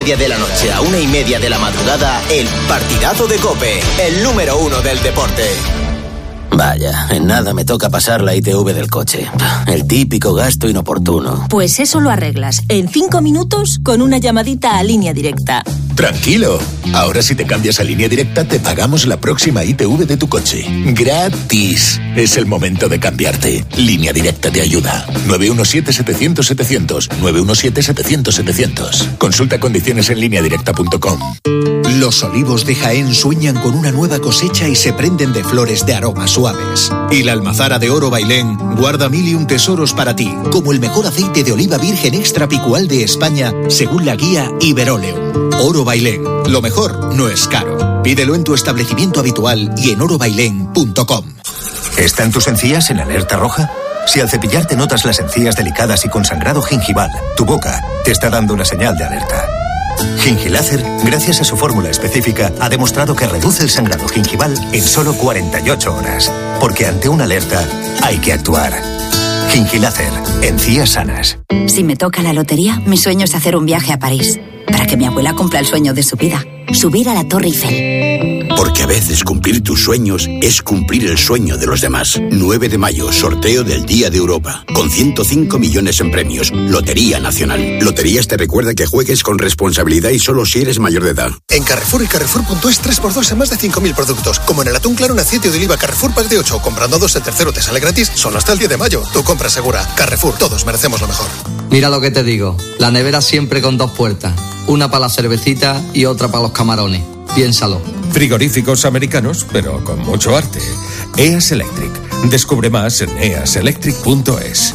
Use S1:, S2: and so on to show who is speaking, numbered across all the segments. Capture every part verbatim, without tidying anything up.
S1: media de la noche a una y media de la madrugada, el partidazo de COPE, el número uno del deporte.
S2: Vaya, en nada me toca pasar la I T V del coche. El típico gasto inoportuno.
S3: Pues eso lo arreglas en cinco minutos con una llamadita a Línea Directa.
S4: Tranquilo, ahora si te cambias a Línea Directa te pagamos la próxima I T V de tu coche. ¡Gratis! Es el momento de cambiarte. Línea Directa te ayuda. nueve uno siete, setecientos, setecientos. nueve uno siete, setecientos, setecientos. Consulta condiciones en línea directa punto com.
S5: Los olivos de Jaén sueñan con una nueva cosecha y se prenden de flores de aromas suaves. Y la almazara de Oro Bailén guarda mil y un tesoros para ti, como el mejor aceite de oliva virgen extra picual de España, según la guía Iberoleum. Oro Bailén, lo mejor no es caro. Pídelo en tu establecimiento habitual y en oro bailén punto com.
S6: ¿Están tus encías en alerta roja? Si al cepillarte notas las encías delicadas y con sangrado gingival, tu boca te está dando una señal de alerta. Gingilácer, gracias a su fórmula específica, ha demostrado que reduce el sangrado gingival en solo cuarenta y ocho horas. Porque ante una alerta hay que actuar. Gingilácer, encías sanas.
S7: Si me toca la lotería, mi sueño es hacer un viaje a París. Para que mi abuela cumpla el sueño de su vida, subir a la Torre Eiffel.
S8: Porque a veces cumplir tus sueños es cumplir el sueño de los demás. nueve de mayo, sorteo del Día de Europa. Con ciento cinco millones en premios. Lotería Nacional. Loterías te recuerda que juegues con responsabilidad y solo si eres mayor de edad.
S9: En Carrefour y Carrefour punto es tres por dos en más de cinco mil productos. Como en el atún claro en aceite de oliva Carrefour Pack de ocho. Comprando dos, el tercero te sale gratis. Solo hasta el diez de mayo. Tu compra segura. Carrefour. Todos merecemos lo mejor.
S10: Mira lo que te digo. La nevera siempre con dos puertas. Una para la cervecita y otra para los camarones. Piénsalo.
S11: Frigoríficos americanos, pero con mucho arte. E A S Electric. Descubre más en e a s electric punto es.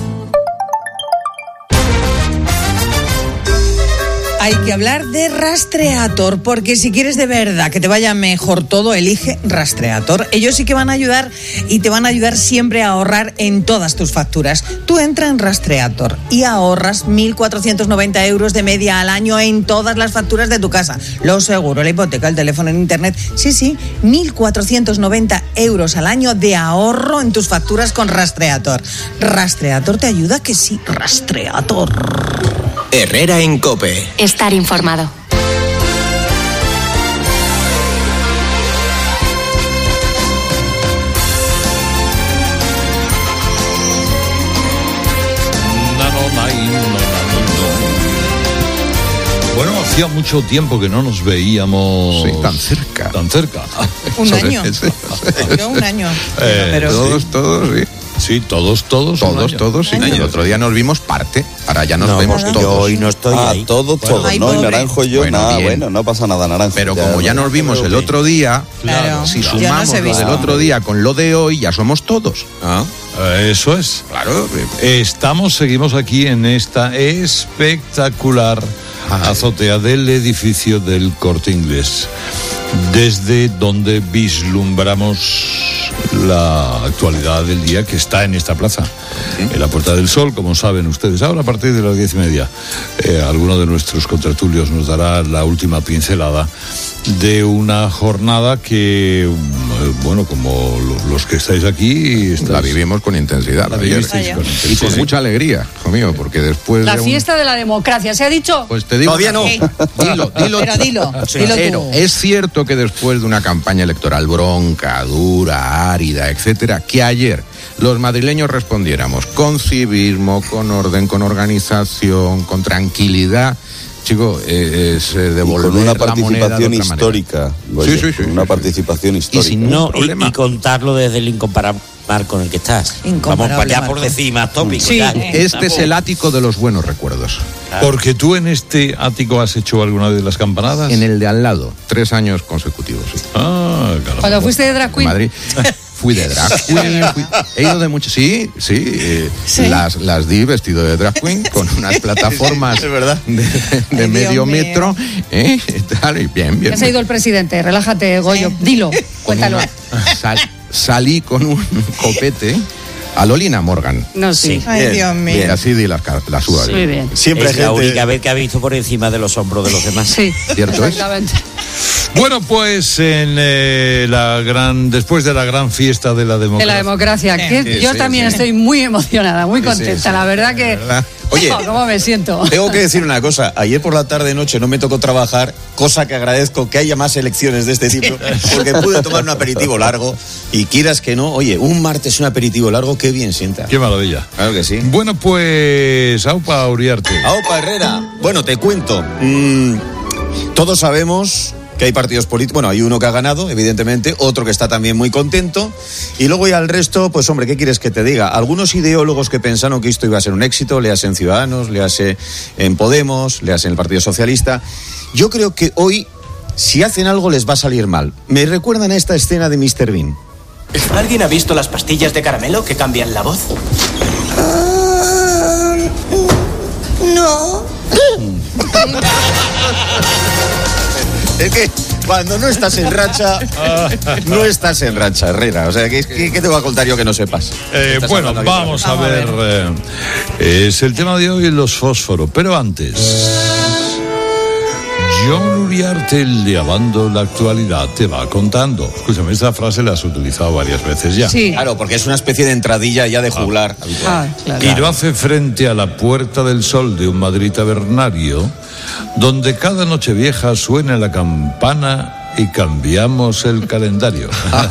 S12: Hay que hablar de Rastreator, porque si quieres de verdad que te vaya mejor todo, elige Rastreator. Ellos sí que van a ayudar y te van a ayudar siempre a ahorrar en todas tus facturas. Tú entra en Rastreator y ahorras mil cuatrocientos noventa euros de media al año en todas las facturas de tu casa. Los seguros, la hipoteca, el teléfono, en internet. Sí, sí, mil cuatrocientos noventa euros al año de ahorro en tus facturas con Rastreator. Rastreator te ayuda, que sí, Rastreator.
S1: Herrera en COPE.
S13: Estar informado.
S14: Bueno, hacía mucho tiempo que no nos veíamos.
S15: Sí, tan cerca.
S14: Tan cerca.
S12: Un año. Yo un año.
S14: Eh,
S15: Pero todos,
S14: sí.
S15: todos, sí.
S14: Sí, todos, todos.
S15: Todos, todos, sí. El otro día nos vimos parte, ahora ya nos
S2: no,
S15: vemos
S2: yo
S15: todos.
S2: Yo hoy no estoy
S16: ah,
S2: ahí.
S16: todos,
S2: bueno,
S16: todos,
S12: ay,
S16: ¿no?
S12: pobre.
S16: Y Naranjo y yo,
S15: Bueno,
S16: nada,
S15: bien.
S16: bueno, no pasa nada, Naranjo.
S15: Pero
S16: ya,
S15: como ya nos vimos el otro día,
S12: Claro.
S15: si
S12: Claro.
S15: sumamos
S12: Yo no
S15: lo
S12: sé
S15: del otro día con lo de hoy, ya somos todos.
S14: Ah, eso es.
S15: Claro.
S14: Estamos, seguimos aquí en esta espectacular
S15: Ay.
S14: azotea del edificio del Corte Inglés, desde donde vislumbramos la actualidad del día que está en esta plaza, ¿sí? En la Puerta del Sol, como saben ustedes. Ahora, a partir de las diez y media, eh, alguno de nuestros contertulios nos dará la última pincelada de una jornada que, bueno, como los que estáis aquí, estáis...
S15: La vivimos con intensidad.
S14: La
S15: ayer.
S14: vivisteis con intensidad.
S15: Y con mucha alegría, hijo mío, porque después
S17: La
S15: de un...
S17: fiesta de la democracia, ¿se ha dicho?
S15: Pues te digo...
S2: Todavía no.
S12: Sí.
S15: Dilo, dilo.
S12: Pero dilo, dilo
S15: Pero
S12: tú.
S15: es cierto que después de una campaña electoral bronca, dura, árida, etcétera, que ayer los madrileños respondiéramos con civismo, con orden, con organización, con tranquilidad, chico, eh, es eh, devolver
S16: con una
S15: la moneda de
S16: participación
S15: otra
S16: histórica.
S15: Sí, sí, sí,
S16: con una
S15: sí,
S16: participación
S15: sí.
S16: histórica.
S2: Y, si no, y, y contarlo desde el incomparable mar con el que estás. Vamos para allá por decir más tópicos.
S12: Sí.
S2: Ya.
S15: Este es el ático de los buenos recuerdos.
S2: Claro.
S14: Porque tú en este ático has hecho alguna de las campanadas.
S15: En el de al lado, tres años consecutivos, sí.
S14: Ah, caramba.
S17: Cuando fuiste de drag
S15: En
S17: queen.
S15: Madrid. Fui de drag queen, fui- he ido de mucho, sí, sí, eh,
S12: ¿Sí?
S15: Las, las di vestido de drag queen con unas plataformas
S16: Es verdad.
S15: de, de
S12: Ay,
S15: medio
S12: Dios mío.
S15: metro, eh, tal, y bien, bien.
S17: Ya se ha ido el presidente, relájate, Goyo.
S12: Sí.
S17: Dilo,
S15: Con
S17: cuéntalo.
S15: una- sal- salí con un copete a Lolina Morgan.
S17: No, sí.
S2: Sí.
S12: Ay,
S16: Bien,
S12: Dios mío.
S16: bien.
S15: Así di las, car- las uvas.
S17: Muy bien.
S16: Siempre
S2: Es
S16: hay
S2: la
S16: gente...
S2: única vez que ha visto por encima de los hombros de los demás.
S17: Sí,
S15: ¿Cierto es?
S17: exactamente.
S14: Bueno, pues en eh, la gran, después de la gran fiesta de la democracia.
S17: De la democracia. Que
S14: Sí,
S17: yo
S14: sí,
S17: también
S14: sí.
S17: estoy muy emocionada, muy
S13: Sí,
S17: contenta.
S13: sí, sí.
S17: La verdad que.
S13: ¿Verdad? Oye,
S17: Oh, ¿cómo me siento?
S13: tengo que decir una cosa. Ayer por la tarde noche no me tocó trabajar, cosa que agradezco que haya más elecciones de este tipo, porque pude tomar un aperitivo largo y quieras que no, oye, un martes un aperitivo largo, qué bien sienta.
S14: Qué maravilla.
S13: Claro que sí.
S14: Bueno, pues Aupa Uriarte.
S13: Aupa Herrera. Bueno, te cuento. Mm, todos sabemos que hay partidos políticos. Bueno, hay uno que ha ganado, evidentemente, otro que está también muy contento. Y luego ya el resto, pues hombre, ¿qué quieres que te diga? Algunos ideólogos que pensaron que esto iba a ser un éxito, le en Ciudadanos, le en Podemos, le en el Partido Socialista. Yo creo que hoy, si hacen algo, les va a salir mal. Me recuerdan a esta escena de míster Bean.
S16: ¿Alguien ha visto las pastillas de caramelo que cambian la voz?
S18: No.
S13: Es que cuando no estás en racha, no estás en racha, Herrera. O sea, ¿qué, qué, qué te voy a contar yo que no sepas?
S14: Eh, bueno, vamos a ver. Eh, es el tema de hoy, los fósforos. Pero antes, John Uriarte, el de Abando la actualidad, te va contando. Escúchame, esta frase la has utilizado varias veces ya.
S17: Sí.
S13: Claro, porque es una especie de entradilla ya de juglar.
S17: Ah, claro.
S14: Y lo hace frente a la Puerta del Sol de un Madrid tabernario, donde cada noche vieja suena la campana y cambiamos el calendario.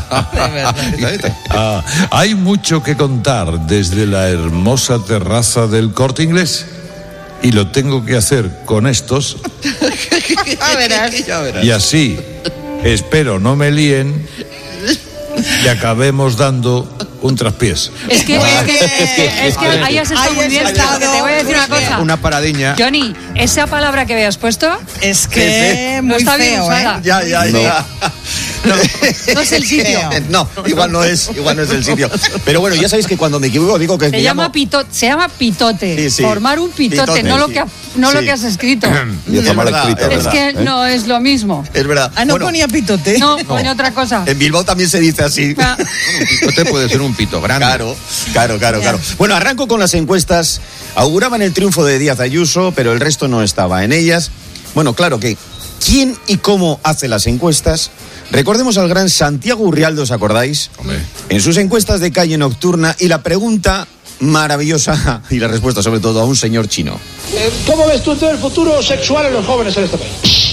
S14: Ah, hay mucho que contar desde la hermosa terraza del Corte Inglés y lo tengo que hacer con estos.
S18: Ya verás.
S14: Y así, espero no me líen y acabemos dando un traspiés.
S17: Es que, es que, es que, es que ahí has estado
S12: Ahí
S17: muy
S12: has
S17: bien.
S12: estado,
S17: Porque te voy a decir una cosa.
S15: Una paradiña.
S17: Johnny, esa palabra que habías puesto
S12: Es que
S17: no
S12: muy
S17: está bien
S12: feo,
S17: usada.
S12: ¿eh?
S13: Ya, ya,
S15: No.
S13: ya.
S17: No es el sitio.
S13: No, igual no es, igual no es el sitio. Pero bueno, ya sabéis que cuando me equivoco digo que
S17: Se
S13: me
S17: llama
S13: llamo...
S17: pitote, se llama pitote.
S13: Sí, sí.
S17: Formar un pitote,
S13: Pitote,
S17: no lo
S13: sí.
S17: que ha- no lo
S13: Sí.
S17: que has escrito.
S15: Yo
S13: Es
S15: tomo la
S13: verdad,
S15: escrita,
S13: es
S17: Es
S13: verdad.
S17: que no es lo mismo.
S13: Es verdad.
S12: Ah, no
S13: Bueno,
S12: ponía pitote.
S17: No, pone otra cosa.
S13: en Bilbao también se dice así.
S17: Ah,
S15: Pitote puede ser un pito grande.
S13: Claro, claro, claro, claro. Bueno, arranco con las encuestas. Auguraban el triunfo de Díaz Ayuso, pero el resto no estaba en ellas. Bueno, claro que ¿quién y cómo hace las encuestas? Recordemos al gran Santiago Urrialde, ¿os acordáis?
S14: Hombre.
S13: En sus encuestas de calle nocturna y la pregunta maravillosa y la respuesta sobre todo a un señor chino.
S19: Eh, ¿Cómo ves tú el futuro sexual en los jóvenes en este país?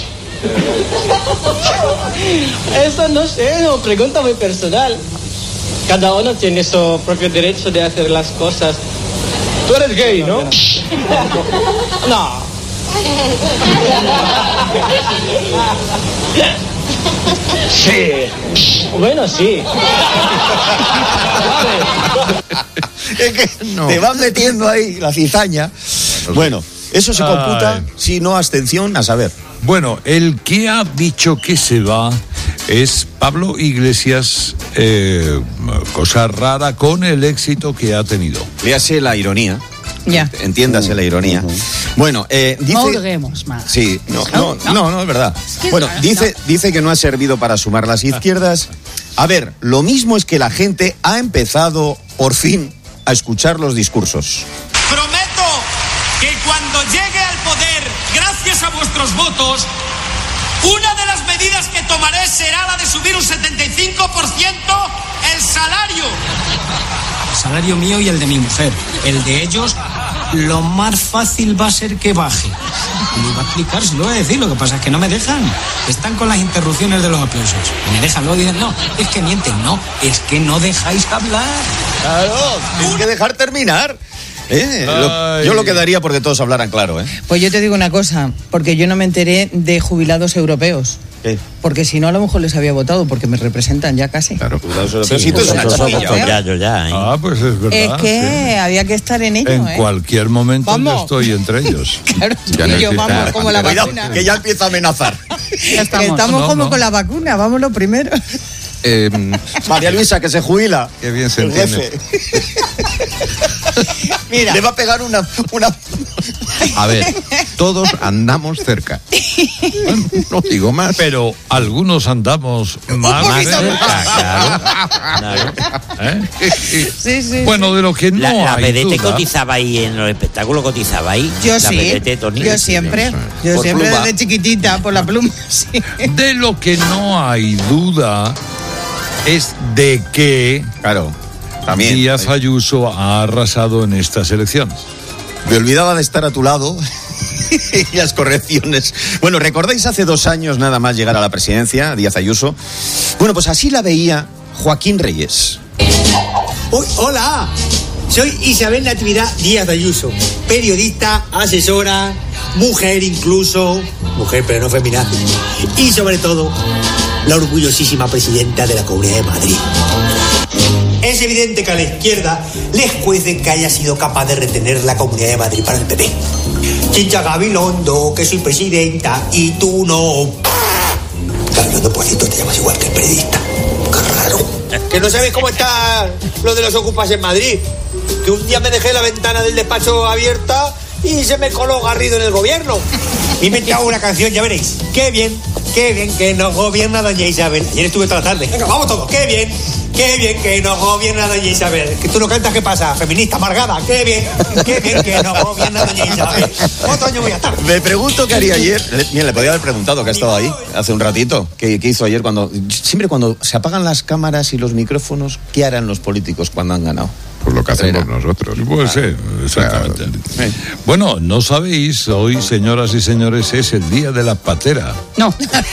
S20: Eso no sé, no, pregunta muy personal. Cada uno tiene su propio derecho de hacer las cosas.
S19: Tú eres gay, ¿no?
S20: No.
S19: Sí.
S20: Bueno, sí.
S13: Es que te van metiendo ahí la cizaña. Bueno, eso se computa
S14: Ay.
S13: si no abstención, a saber.
S14: Bueno, el que ha dicho que se va es Pablo Iglesias, eh, cosa rara con el éxito que ha tenido.
S13: Léase la ironía.
S12: Ya.
S13: Entiéndase la ironía. Bueno, eh, dice...
S17: no hurguemos más.
S13: Sí, no, no, no, no, es verdad.
S17: que
S13: Bueno,
S17: no,
S13: dice, dice que no ha servido para sumar las izquierdas. A ver, lo mismo es que la gente ha empezado, por fin, a escuchar los discursos.
S21: Prometo que cuando llegue al poder, gracias a vuestros votos, una de las medidas que tomaré será la de subir un setenta y cinco por ciento el salario.
S16: El salario mío y el de mi mujer. El de ellos, lo más fácil va a ser que baje. Lo iba a explicar, se lo voy a decir, lo que pasa es que no me dejan. Están con las interrupciones de los aplausos. Me dejan, luego dicen, no, es que mienten, no, es que no dejáis hablar.
S13: Claro, tienes que dejar terminar. ¿Eh? Lo- yo lo quedaría porque todos hablaran claro, ¿eh?
S12: Pues yo te digo una cosa, porque yo no me enteré de jubilados europeos.
S13: ¿Qué?
S12: Porque si no, a lo mejor les había votado, porque me representan ya casi.
S13: Claro, jubilados
S12: europeos.
S13: Sí, tú eres una chiquilla.
S2: yo ya, ¿eh?
S14: Ah, pues es verdad.
S12: Es que
S14: sí.
S12: había que estar en ello,
S14: En
S12: ¿eh?
S14: cualquier momento
S12: Vamos.
S14: yo estoy entre ellos.
S12: Claro,
S14: Ya no
S12: y yo,
S14: existe
S12: vamos,
S14: la
S12: como la
S14: pantera.
S12: vacuna.
S13: Que ya empieza a amenazar.
S12: Que estamos
S14: No,
S12: como
S14: no.
S12: con la vacuna, vamos lo primero.
S15: Eh,
S13: María Luisa, que se jubila.
S15: Qué bien se
S13: El
S15: entiende.
S13: jefe. Mira. Le va a pegar una, una,
S15: A ver, todos andamos cerca. No digo más.
S14: Pero algunos andamos más cerca.
S3: Claro, claro.
S14: ¿Eh?
S12: Sí, sí.
S14: Bueno, de lo que no
S3: La, la
S14: hay
S3: vedette
S14: duda.
S3: cotizaba ahí en los espectáculos, cotizaba ahí.
S12: Yo
S3: la
S12: sí,
S3: vedette, Tony.
S12: yo siempre, yo
S14: Por
S12: siempre
S14: pluma.
S12: desde chiquitita, por la pluma, sí.
S14: De lo que no hay duda es de que
S13: Claro, también.
S14: Díaz Ayuso ha arrasado en estas elecciones.
S13: Me olvidaba de estar a tu lado. Y las correcciones. Bueno, ¿recordáis hace dos años nada más llegar a la presidencia, Díaz Ayuso? Bueno, pues así la veía Joaquín Reyes.
S22: Uy, hola, soy Isabel Natividad Díaz Ayuso, periodista, asesora, mujer incluso, mujer pero no feminazi, y sobre todo, la orgullosísima presidenta de la Comunidad de Madrid. Es evidente que a la izquierda les cuece que haya sido capaz de retener la Comunidad de Madrid para el P P. Chincha Gabilondo, que soy presidenta y tú no. Gabilondo, por cierto, te llamas igual que el periodista. Qué raro. Que no sabes cómo está lo de los ocupas en Madrid. Que un día me dejé la ventana del despacho abierta y se me coló Garrido en el gobierno. Me he inventado una canción, ya veréis. Qué bien, qué bien que nos gobierna doña Isabel. Ayer estuve toda la tarde. Venga, vamos todos. Qué bien, qué bien que nos gobierna doña Isabel. Que tú no cantas, ¿qué pasa? Feminista amargada. Qué bien, qué bien que nos gobierna doña Isabel. Otro año voy a estar.
S13: Me pregunto qué haría ayer. Le- Mira, le podía haber preguntado que ha estado ahí hace un ratito. ¿Qué, qué hizo ayer cuando... Siempre cuando se apagan las cámaras y los micrófonos, ¿qué harán los políticos cuando han ganado?
S15: Pues lo que hacemos nosotros.
S14: Puede ser, exactamente. Bueno, no sabéis, hoy, señoras y señores, es el día de la patera.
S17: No.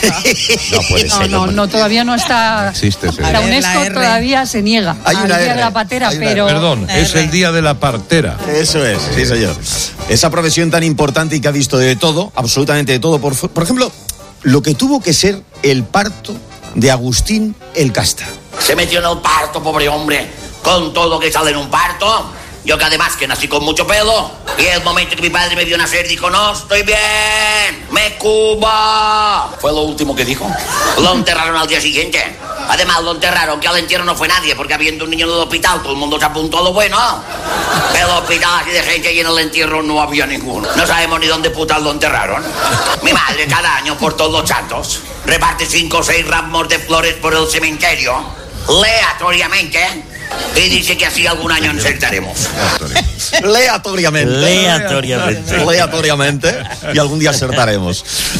S14: No puede
S17: No,
S14: ser.
S17: no, no, todavía no está.
S14: Existe ese
S17: La
S14: día.
S17: UNESCO
S14: La R.
S17: todavía se niega
S14: Hay
S17: al
S14: una
S17: día
S14: R,
S17: de la patera,
S14: hay una-
S17: pero.
S14: Perdón, es el día de la partera.
S13: Eso es, sí señor. Esa profesión tan importante y que ha visto de todo, absolutamente de todo. Por, por ejemplo, lo que tuvo que ser el parto de Agustín el Casta.
S23: Se metió en el parto, pobre hombre, con todo lo que sale en un parto. Yo que además que nací con mucho pelo. Y el momento que mi padre me vio nacer dijo, no, estoy bien, me cuba. Fue lo último que dijo. Lo enterraron al día siguiente. Además lo enterraron, que al entierro no fue nadie, porque habiendo un niño en el hospital, todo el mundo se apuntó a lo bueno. El hospital así de gente y en el entierro no había ninguno. No sabemos ni dónde putas lo enterraron. Mi madre cada año por todos los santos reparte cinco o seis ramos de flores por el cementerio, aleatoriamente, y dice que así algún año acertaremos.
S13: Leatoriamente.
S23: Leatoriamente.
S13: Leatoriamente. Y algún día acertaremos.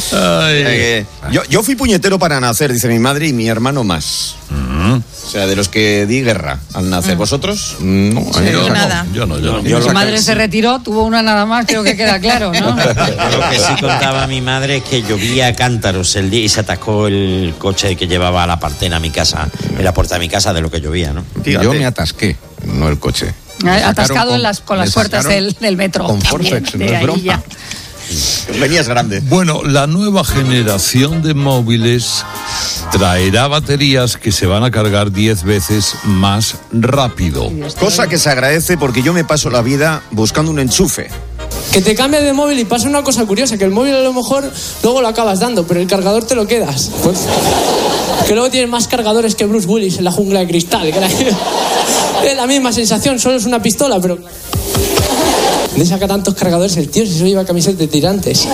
S13: Eh, yo, yo fui puñetero para nacer, dice mi madre, y mi hermano más. O sea, de los que di guerra al nacer. ¿Vosotros? No,
S17: Sí, yo nada.
S14: no. Yo no, yo no.
S13: Yo
S17: Su
S13: lo-
S17: madre se retiró, tuvo una nada más, creo que queda claro, ¿no?
S3: Lo que sí contaba mi madre es que llovía cántaros el día y se atascó el coche que llevaba a la partena a mi casa, en la puerta de mi casa, de lo que llovía, ¿no?
S15: Yo me atasqué, no el coche. Me sacaron
S17: Atascado
S15: con-
S17: en las, con
S15: me
S17: las puertas
S15: sacaron
S17: del, del metro.
S15: con
S17: También,
S15: Forcex, no
S17: de
S15: es
S17: ahí
S15: broma.
S17: ya.
S13: Venías grande.
S14: Bueno, la nueva generación de móviles traerá baterías que se van a cargar diez veces más rápido.
S13: Cosa que se agradece porque yo me paso la vida buscando un enchufe.
S24: Que te cambias de móvil y pasa una cosa curiosa, que el móvil a lo mejor luego lo acabas dando, pero el cargador te lo quedas. Pues, que luego tienes más cargadores que Bruce Willis en la jungla de cristal. Que la- es la misma sensación, solo es una pistola, pero... ¿De saca tantos cargadores el tío si solo lleva camisetas de tirantes?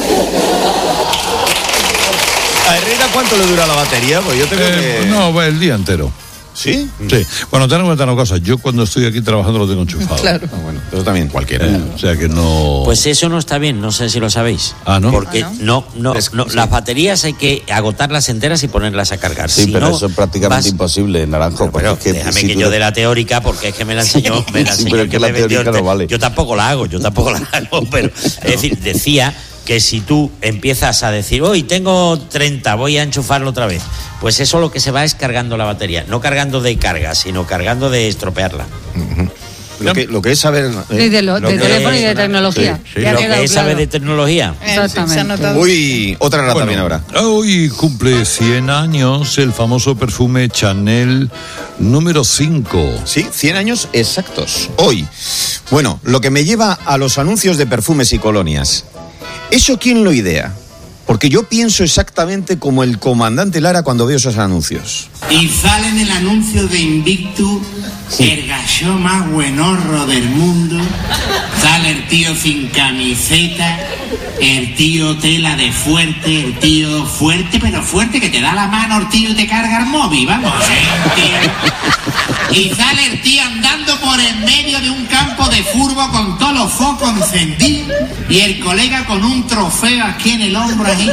S13: ¿A Herrera cuánto le dura la batería? Pues yo tengo
S14: Eh,
S13: que...
S14: No, va el día entero.
S13: ¿Sí?
S14: Sí. Bueno, ten en cuenta una cosa. Yo cuando estoy aquí trabajando lo tengo enchufado.
S12: Claro.
S13: Ah, bueno, eso también cualquiera.
S14: Eh, o sea que no...
S3: Pues eso no está bien, no sé si lo sabéis.
S14: Ah, ¿no?
S3: Porque
S14: Ah,
S3: no, no, no, las baterías hay que agotarlas enteras y ponerlas a cargar.
S25: Sí,
S3: Si
S25: pero
S3: no,
S25: eso es prácticamente
S3: vas-
S25: imposible, Naranjo. porque
S3: Pero
S25: es que
S3: déjame
S25: si
S3: que
S25: tú
S3: yo
S25: le-
S3: de la teórica, porque es que me la enseñó, me la
S25: Sí,
S3: enseñó
S25: pero
S3: el
S25: es
S3: que
S25: que la
S3: me vendió
S25: teórica
S3: el
S25: no
S3: te-
S25: vale.
S3: Yo tampoco la hago, yo tampoco la hago, pero es decir, decía que si tú empiezas a decir, hoy tengo treinta, voy a enchufarlo otra vez, pues eso lo que se va es cargando la batería, no cargando de carga, sino cargando de estropearla.
S13: Lo que, lo que es saber... eh,
S17: Sí, de lo- de
S13: que-
S17: teléfono y de tecnología.
S13: Sí, sí.
S17: Ya ha
S3: Lo
S17: quedado
S3: que es saber
S17: claro.
S3: de tecnología.
S17: Exactamente.
S13: Uy, otra rata
S14: Bueno,
S13: también ahora.
S14: Hoy cumple cien años el famoso perfume Chanel número cinco.
S13: Sí, cien años exactos. Hoy. Bueno, lo que me lleva a los anuncios de perfumes y colonias. ¿Eso quién lo idea? Porque yo pienso exactamente como el comandante Lara cuando veo esos anuncios.
S4: Y sale en el anuncio de Invictus, el gallo más buenorro del mundo. Sale el tío sin camiseta, el tío tela de fuerte, el tío fuerte, pero fuerte, que te da la mano el tío y te carga el móvil, vamos, ¿eh, tío? Y sale el tío andando por en medio de un campo de fútbol con todos los focos encendidos y el colega con un trofeo aquí en el hombro ahí.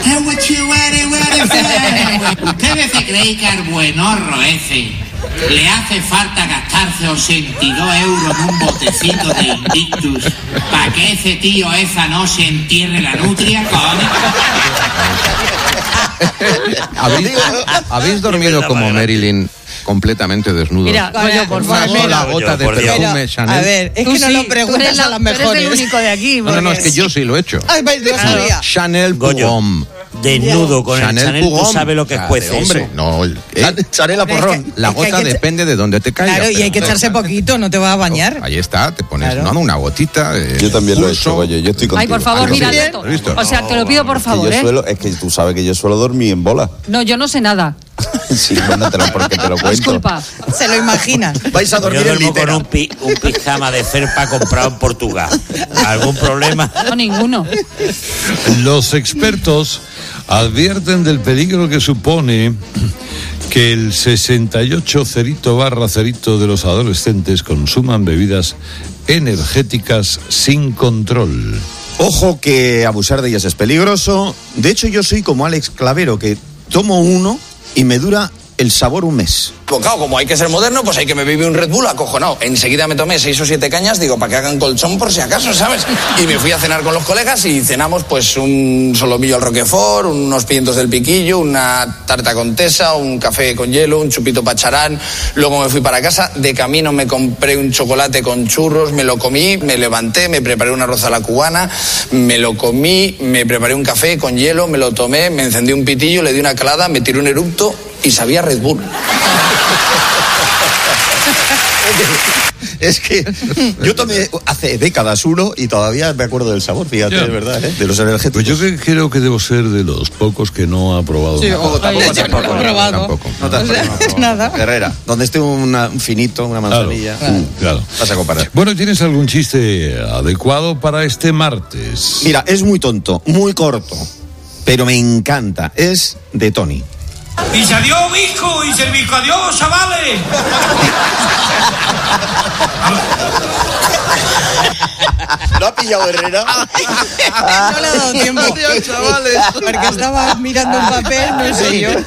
S4: ¿Ustedes se creen que al buenorro ese le hace falta gastarse ochenta y dos euros en un botecito de Invictus para que ese tío esa noche entierre la nutria, coño?
S15: ¿Habéis, ¿habéis dormido como Marilyn completamente desnudo?
S17: Mira, Goyo, por
S15: Una
S17: favor.
S15: sola gota de
S12: Pero,
S15: perfume Chanel.
S12: a ver, es
S17: Tú
S12: que no
S17: sí,
S12: lo
S17: tú
S12: preguntas
S17: eres la-
S12: a las
S17: tú eres
S12: mejores.
S17: el único de aquí.
S15: No, no, no, es
S17: porque-
S15: que yo sí lo he hecho.
S12: Ay, vais de
S3: Claro.
S12: sabía.
S15: Chanel
S3: Goyo.
S15: Pugom.
S3: Desnudo con el Chanel, tú
S15: Pugom.
S3: sabes lo que
S15: Ah,
S3: cuece
S15: de hombre,
S3: eso.
S15: no. eh,
S13: Chanel a
S12: Pero es
S13: porrón.
S12: que-
S15: La
S12: es que hay
S15: gota
S12: que-
S15: depende de dónde te caiga.
S12: Claro, y hay que echarse poquito, no te vas a bañar.
S15: Ahí está, te pones
S12: Claro.
S15: no, una gotita. eh,
S5: Yo también lo he
S15: pulso.
S5: hecho, oye, yo estoy contigo.
S17: Ay, por favor,
S15: Ah,
S17: mira
S15: ¿sí?
S17: esto.
S15: ¿Has visto?
S17: O sea, te lo pido por
S5: Que
S17: favor,
S5: yo
S17: ¿eh?
S5: suelo, es que tú sabes que yo suelo dormir en bola.
S17: No, yo no sé nada.
S5: Sí, mándatelo porque te lo cuento.
S17: Disculpa.
S12: Se lo imaginas.
S13: Vais a
S3: Yo
S13: dormir en
S3: duermo con
S13: litera.
S3: un, pi- un pijama de felpa comprado en Portugal. ¿Algún problema?
S17: No, ninguno.
S14: Los expertos advierten del peligro que supone que el sesenta y ocho cerito barra cerito de los adolescentes consuman bebidas energéticas sin control.
S13: Ojo que abusar de ellas es peligroso. De hecho, yo soy como Alex Clavero, que tomo uno y me dura el sabor un mes.
S6: Pues claro, como hay que ser moderno, pues hay que me bebí un Red Bull acojonado. Enseguida me tomé seis o siete cañas, digo, para que hagan colchón por si acaso, ¿sabes? Y me fui a cenar con los colegas y cenamos pues un solomillo al roquefort, unos pimientos del piquillo, una tarta con tesa, un café con hielo, un chupito pacharán. Luego me fui para casa, de camino me compré un chocolate con churros, me lo comí, me levanté, me preparé un arroz a la cubana, me lo comí, me preparé un café con hielo, me lo tomé, me encendí un pitillo, le di una calada, me tiré un eructo y sabía Red Bull.
S13: Es que yo tomé hace décadas uno y todavía me acuerdo del sabor, fíjate,
S14: Ya.
S13: es verdad, ¿eh? De los energéticos.
S14: Pues yo que- creo que debo ser de los pocos que no ha probado.
S12: Sí,
S14: nada.
S12: tampoco, tampoco, tampoco,
S13: no,
S12: probado.
S15: Tampoco.
S13: No te has probado.
S12: Nada.
S13: Herrera, donde esté una- un finito, una
S14: Claro,
S13: manzanilla,
S14: claro.
S13: vas a comparar.
S14: Bueno, ¿tienes algún chiste adecuado para este martes?
S13: Mira, es muy tonto, muy corto, pero me encanta. Es de Tony.
S21: Y se adiós, Visco, y se el Visco, adiós, chavales.
S13: ¿Lo ha pillado Herrera?
S12: No le he dado tiempo.
S13: Adiós, chavales.
S12: Porque estaba mirando un papel, no sé yo.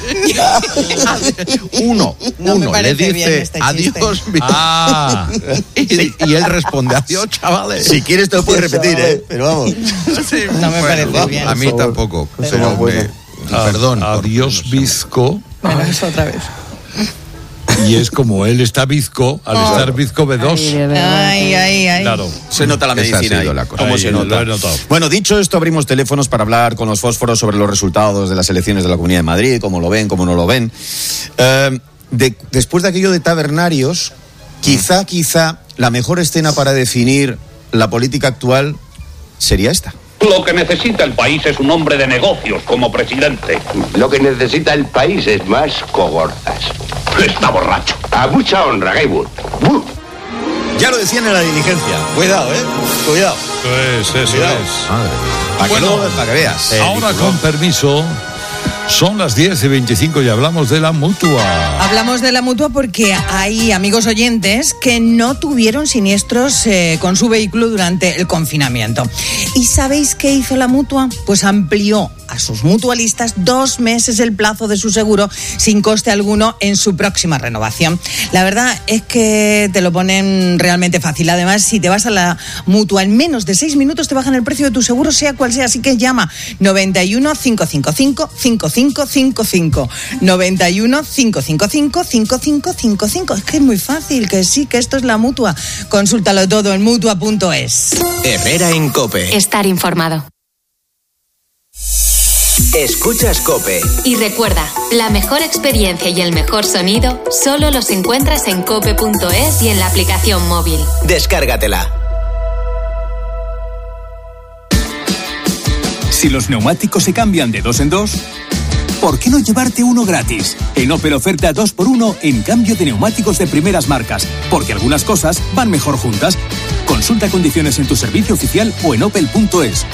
S15: Uno,
S12: No me
S15: uno le
S12: parece bien
S15: dice
S12: este
S15: adiós.
S12: chiste.
S14: Ah,
S15: y, y él responde adiós, chavales.
S13: Si quieres te lo puedes repetir, ¿eh? Pero vamos.
S12: No me parece
S15: Bueno,
S12: bien.
S15: A mí tampoco. Pero me-
S14: a-
S15: perdón. por-
S14: Adiós, bizco.
S12: Bueno, eso otra vez.
S14: Y es como él está bizco, al
S12: Oh.
S14: estar bizco B dos.
S17: Ay, de verdad.
S12: Ay, ay, ay.
S14: Claro.
S13: Se nota la
S15: Esa ha
S13: medicina
S15: sido
S13: ahí.
S15: la cosa.
S13: ¿Cómo
S14: Ahí,
S13: se
S14: lo
S13: nota?
S14: he notado.
S13: Bueno, dicho esto, abrimos teléfonos para hablar con los fósforos sobre los resultados de las elecciones de la Comunidad de Madrid, cómo lo ven, cómo no lo ven. Eh, de- después de aquello de tabernarios, quizá, quizá, la mejor escena para definir la política actual sería esta.
S7: Lo que necesita el país es un hombre de negocios como presidente.
S25: Lo que necesita el país es más cogorzas.
S7: Está borracho.
S25: A mucha honra, Gaywood. ¡Buf!
S13: Ya lo decían en la diligencia. Cuidado, ¿eh? Cuidado.
S14: Eso es, eso
S13: Cuidado.
S14: es.
S15: Madre.
S13: Para
S14: Bueno,
S13: que, luego- para que veas.
S14: Ahora, con permiso, son las diez y veinticinco y hablamos de la mutua.
S12: Hablamos de la mutua porque hay amigos oyentes que no tuvieron siniestros eh, con su vehículo durante el confinamiento. ¿Y sabéis qué hizo la mutua? Pues amplió a sus mutualistas dos meses el plazo de su seguro sin coste alguno en su próxima renovación. La verdad es que te lo ponen realmente fácil. Además, si te vas a la mutua en menos de seis minutos te bajan el precio de tu seguro, sea cual sea. Así que llama noventa y uno, cinco cinco cinco, cinco cinco cinco cinco. noventa y uno, cinco cinco cinco, cinco cinco cinco cinco. Es que es muy fácil, que sí, que esto es la mutua. Consúltalo todo en mutua punto es.
S1: Herrera en COPE.
S26: Estar informado.
S1: Escuchas COPE.
S26: Y recuerda, la mejor experiencia y el mejor sonido solo los encuentras en cope punto es y en la aplicación móvil.
S1: Descárgatela.
S27: Si los neumáticos se cambian de dos en dos,
S8: ¿por qué no llevarte uno gratis? En Opel oferta dos por uno en cambio de neumáticos de primeras marcas, porque algunas cosas van mejor juntas. Consulta condiciones en tu servicio oficial o en opel punto es.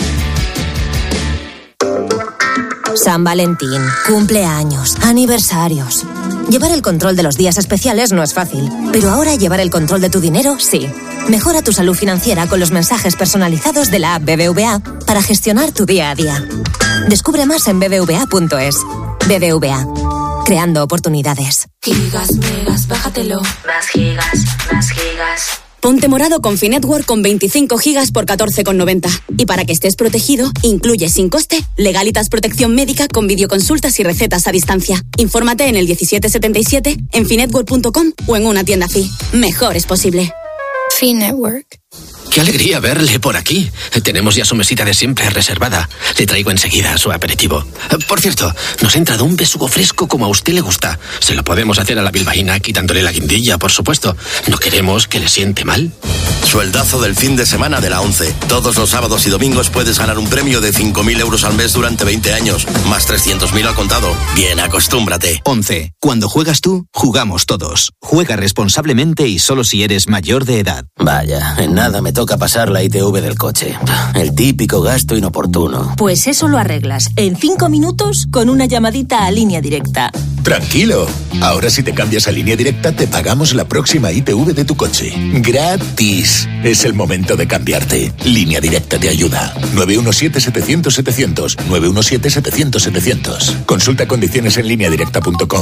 S9: San Valentín, cumpleaños, aniversarios. Llevar el control de los días especiales no es fácil, pero ahora llevar el control de tu dinero, sí. Mejora tu salud financiera con los mensajes personalizados de la app B B V A para gestionar tu día a día. Descubre más en b b v a punto es. B B V A, creando oportunidades.
S26: Gigas, megas, bájatelo. Más gigas, más gigas.
S10: Ponte morado con Finetwork con veinticinco gigas por catorce con noventa. Y para que estés protegido, incluye sin coste Legalitas Protección Médica con videoconsultas y recetas a distancia. Infórmate en el diecisiete setenta y siete, en finetwork punto com o en una tienda Fi. Mejor es posible.
S11: Finetwork.
S18: ¡Qué alegría verle por aquí! Tenemos ya su mesita de siempre reservada. Le traigo enseguida su aperitivo. Por cierto, nos ha entrado un besugo fresco como a usted le gusta. Se lo podemos hacer a la bilbaína quitándole la guindilla, por supuesto. No queremos que le siente mal.
S19: Sueldazo del fin de semana de la ONCE. Todos los sábados y domingos puedes ganar un premio de cinco mil euros al mes durante veinte años, más trescientos mil al contado. Bien, acostúmbrate.
S27: ONCE. Cuando juegas tú, jugamos todos. Juega responsablemente y solo si eres mayor de edad.
S2: Vaya, en nada me toca pasar la I T V del coche. El típico gasto inoportuno.
S9: Pues eso lo arreglas en cinco minutos con una llamadita a Línea Directa.
S28: Tranquilo. Ahora si te cambias a Línea Directa te pagamos la próxima I T V de tu coche. Gratis. Es el momento de cambiarte. Línea Directa te ayuda. nueve uno siete, setecientos, setecientos. nueve uno siete, setecientos, setecientos. Consulta condiciones en línea directa punto com.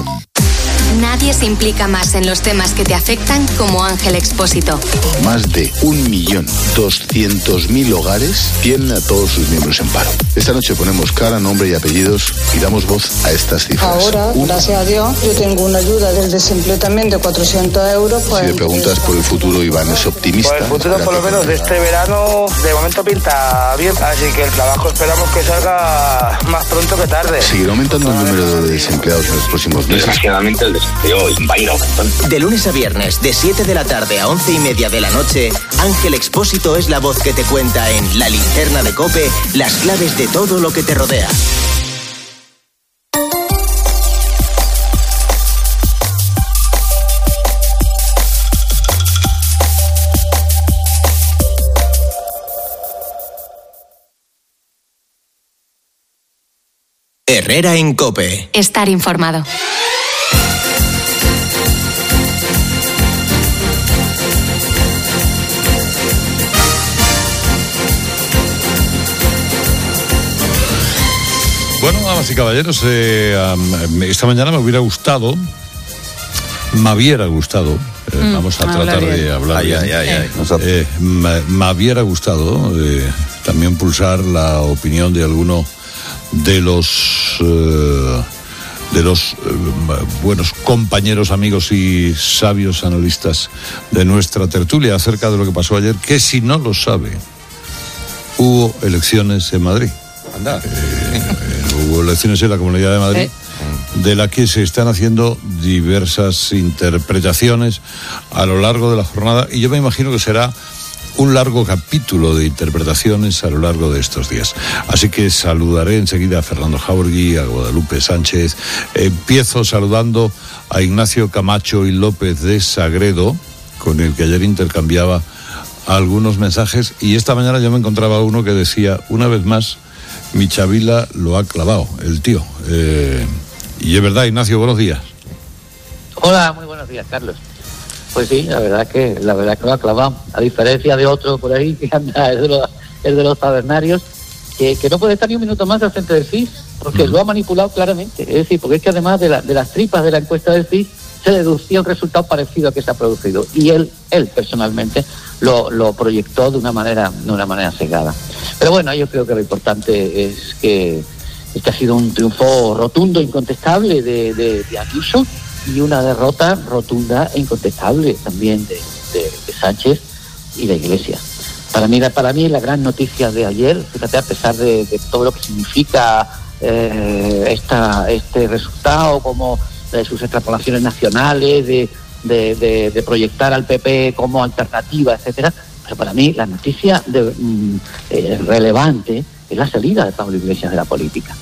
S26: Nadie se implica más en los temas que te afectan como Ángel Expósito.
S29: Más de un millón doscientos mil hogares tienen a todos sus miembros en paro. Esta noche ponemos cara, nombre y apellidos y damos voz a estas cifras.
S30: Ahora, un... gracias a Dios, yo tengo una ayuda del desempleo también de cuatrocientos euros. Pues,
S29: si le preguntas por el futuro, Iván es optimista.
S31: Pues el futuro, por lo menos de este verano, de momento pinta bien. Así que el trabajo esperamos que salga más pronto que tarde.
S29: Seguirá aumentando el número de desempleados en los próximos meses.
S27: Desgraciadamente el desempleo va a ir aumentando.
S1: De lunes a viernes, de siete de la tarde a once y media de la noche, Ángel Expósito es la voz que te cuenta en La Linterna de COPE las claves de todo lo que te rodea. Herrera en COPE.
S26: Estar informado.
S14: Bueno, damas y caballeros, eh, um, esta mañana me hubiera gustado, me hubiera gustado, eh, mm, vamos a tratar bien. de hablar
S13: ay,
S14: bien,
S13: ay, ay, ay.
S14: Eh, me, me hubiera gustado eh, también pulsar la opinión de alguno de los eh, de los eh, buenos compañeros, amigos y sabios analistas de nuestra tertulia acerca de lo que pasó ayer, que si no lo sabe, hubo elecciones en Madrid.
S13: Anda.
S14: Eh, hubo elecciones en la Comunidad de Madrid, ¿Eh? de la que se están haciendo diversas interpretaciones a lo largo de la jornada, y yo me imagino que será un largo capítulo de interpretaciones a lo largo de estos días. Así que saludaré enseguida a Fernando Jauregui, a Guadalupe Sánchez. Empiezo saludando a Ignacio Camacho y López de Sagredo, con el que ayer intercambiaba algunos mensajes, y esta mañana yo me encontraba uno que decía, una vez más, mi Chavila lo ha clavado, el tío. Eh, y es verdad, Ignacio, buenos días.
S32: Hola, muy buenos días, Carlos. Pues sí, la verdad que la verdad que lo ha clavado. A diferencia de otro por ahí que anda, el de los, el de los tabernarios, que, que no puede estar ni un minuto más al frente del C I S, porque uh-huh. lo ha manipulado claramente. Es decir, porque es que además de, la, de las tripas de la encuesta del C I S, se deducía un resultado parecido a que se ha producido. Y él, él personalmente, lo, lo proyectó de una manera, de una manera cegada. Pero bueno, yo creo que lo importante es que este ha sido un triunfo rotundo, incontestable de, de, de Ayuso, y una derrota rotunda e incontestable también de, de, de Sánchez y de Iglesias. Para mí, para mí la gran noticia de ayer, fíjate, a pesar de, de todo lo que significa eh, esta, este resultado, como de sus extrapolaciones nacionales, de, de, de, de proyectar al P P como alternativa, etcétera, pero para mí la noticia de, mm, eh, relevante es la salida de Pablo Iglesias de la política.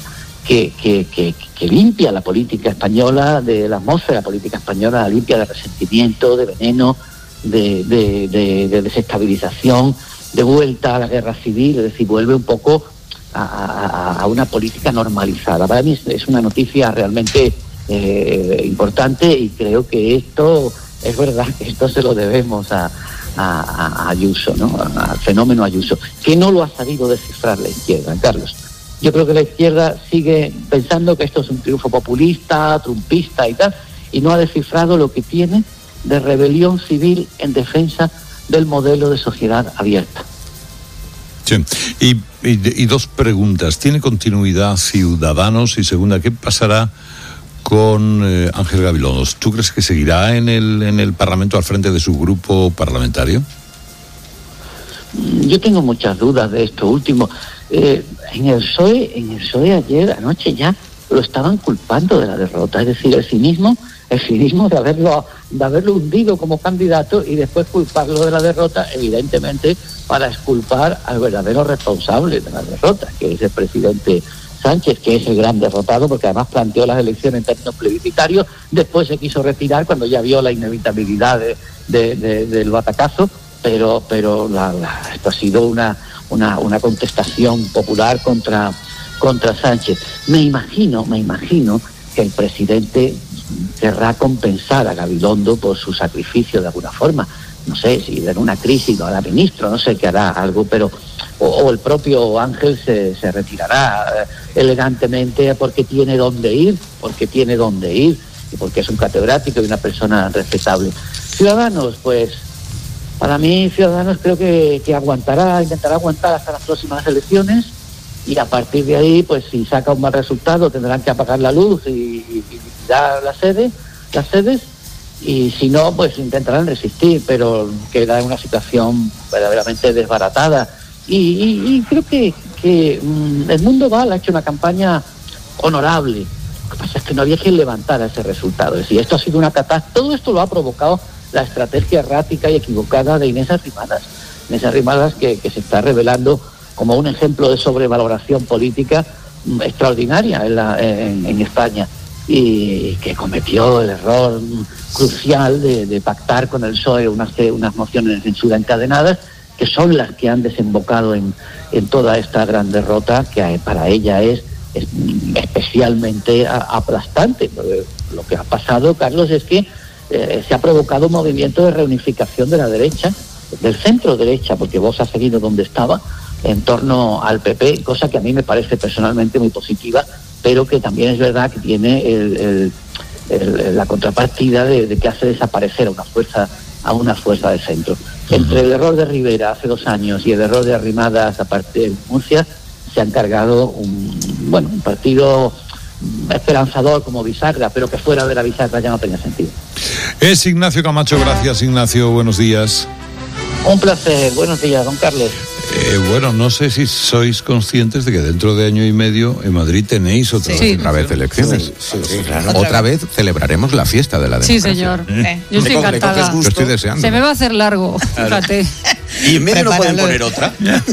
S32: que, que, que, que limpia la política española, de la atmósfera política española, la limpia de resentimiento, de veneno, de, de, de, de desestabilización, de vuelta a la guerra civil, es decir, vuelve un poco a, a, a una política normalizada. Para mí es, es una noticia realmente eh, importante, y creo que esto, es verdad que esto se lo debemos a, a, a Ayuso, ¿no? Al fenómeno Ayuso, que no lo ha sabido descifrar la izquierda, Carlos. Yo creo que la izquierda sigue pensando que esto es un triunfo populista, trumpista y tal, y no ha descifrado lo que tiene de rebelión civil en defensa del modelo de sociedad abierta.
S14: Sí, y, y, y dos preguntas. ¿Tiene continuidad Ciudadanos? Y segunda, ¿qué pasará con eh, Ángel Gabilondo? ¿Tú crees que seguirá en el, en el Parlamento al frente de su grupo parlamentario?
S32: Yo tengo muchas dudas de esto último. Eh, en el P S O E, en el P S O E ayer anoche ya lo estaban culpando de la derrota, es decir, el cinismo, el cinismo de haberlo, de haberlo hundido como candidato y después culparlo de la derrota, evidentemente para exculpar al verdadero responsable de la derrota, que es el presidente Sánchez, que es el gran derrotado, porque además planteó las elecciones en términos plebiscitarios, después se quiso retirar cuando ya vio la inevitabilidad de, de, de, del batacazo, pero pero la, la, esto ha sido una, una, una contestación popular contra, contra Sánchez. Me imagino, me imagino que el presidente querrá compensar a Gabilondo por su sacrificio de alguna forma. No sé, si en una crisis lo hará ministro, no sé qué hará, algo, pero o, o el propio Ángel se, se retirará eh, elegantemente porque tiene dónde ir, porque tiene dónde ir, y porque es un catedrático y una persona respetable. Ciudadanos, pues, para mí Ciudadanos creo que, que aguantará, intentará aguantar hasta las próximas elecciones, y a partir de ahí, pues si saca un mal resultado tendrán que apagar la luz y, y, y dar la sede, las sedes, y si no, pues intentarán resistir, pero queda en una situación verdaderamente desbaratada. Y, y, y creo que, que mm, el Mundo Val ha hecho una campaña honorable. Lo que pasa es que no había quien levantara ese resultado. Es decir, esto ha sido una catástrofe. Todo esto lo ha provocado la estrategia errática y equivocada de Inés Arrimadas. Inés Arrimadas que, que se está revelando como un ejemplo de sobrevaloración política mm, extraordinaria en, la, en, en España, y que cometió el error crucial de, de pactar con el P S O E unas, unas mociones de censura encadenadas, que son las que han desembocado en, en toda esta gran derrota, que para ella es, es especialmente aplastante. Lo que ha pasado, Carlos, es que eh, se ha provocado un movimiento de reunificación de la derecha, del centro derecha, porque Vox ha seguido donde estaba, en torno al P P, cosa que a mí me parece personalmente muy positiva, pero que también es verdad que tiene el, el, el, la contrapartida de, de que hace desaparecer a una fuerza a una fuerza de centro. Uh-huh. Entre el error de Rivera hace dos años y el error de Arrimadas a partir de Murcia, se han cargado un, bueno, un partido esperanzador como Bisagra, pero que fuera de la Bisagra ya no tenía sentido.
S14: Es Ignacio Camacho. Gracias, Ignacio, buenos días.
S32: Un placer, buenos días, don Carlos.
S14: Eh, bueno, no sé si sois conscientes de que dentro de año y medio en Madrid tenéis otra,
S15: sí.
S14: vez,
S15: otra vez elecciones.
S14: Sí, sí, sí, claro.
S15: Otra, otra vez celebraremos la fiesta de la democracia.
S3: Sí, señor. ¿Eh? Yo estoy encantada.
S15: Yo estoy deseando.
S3: Se me va a hacer largo, fíjate.
S13: ¿Y en medio no pueden poner otra?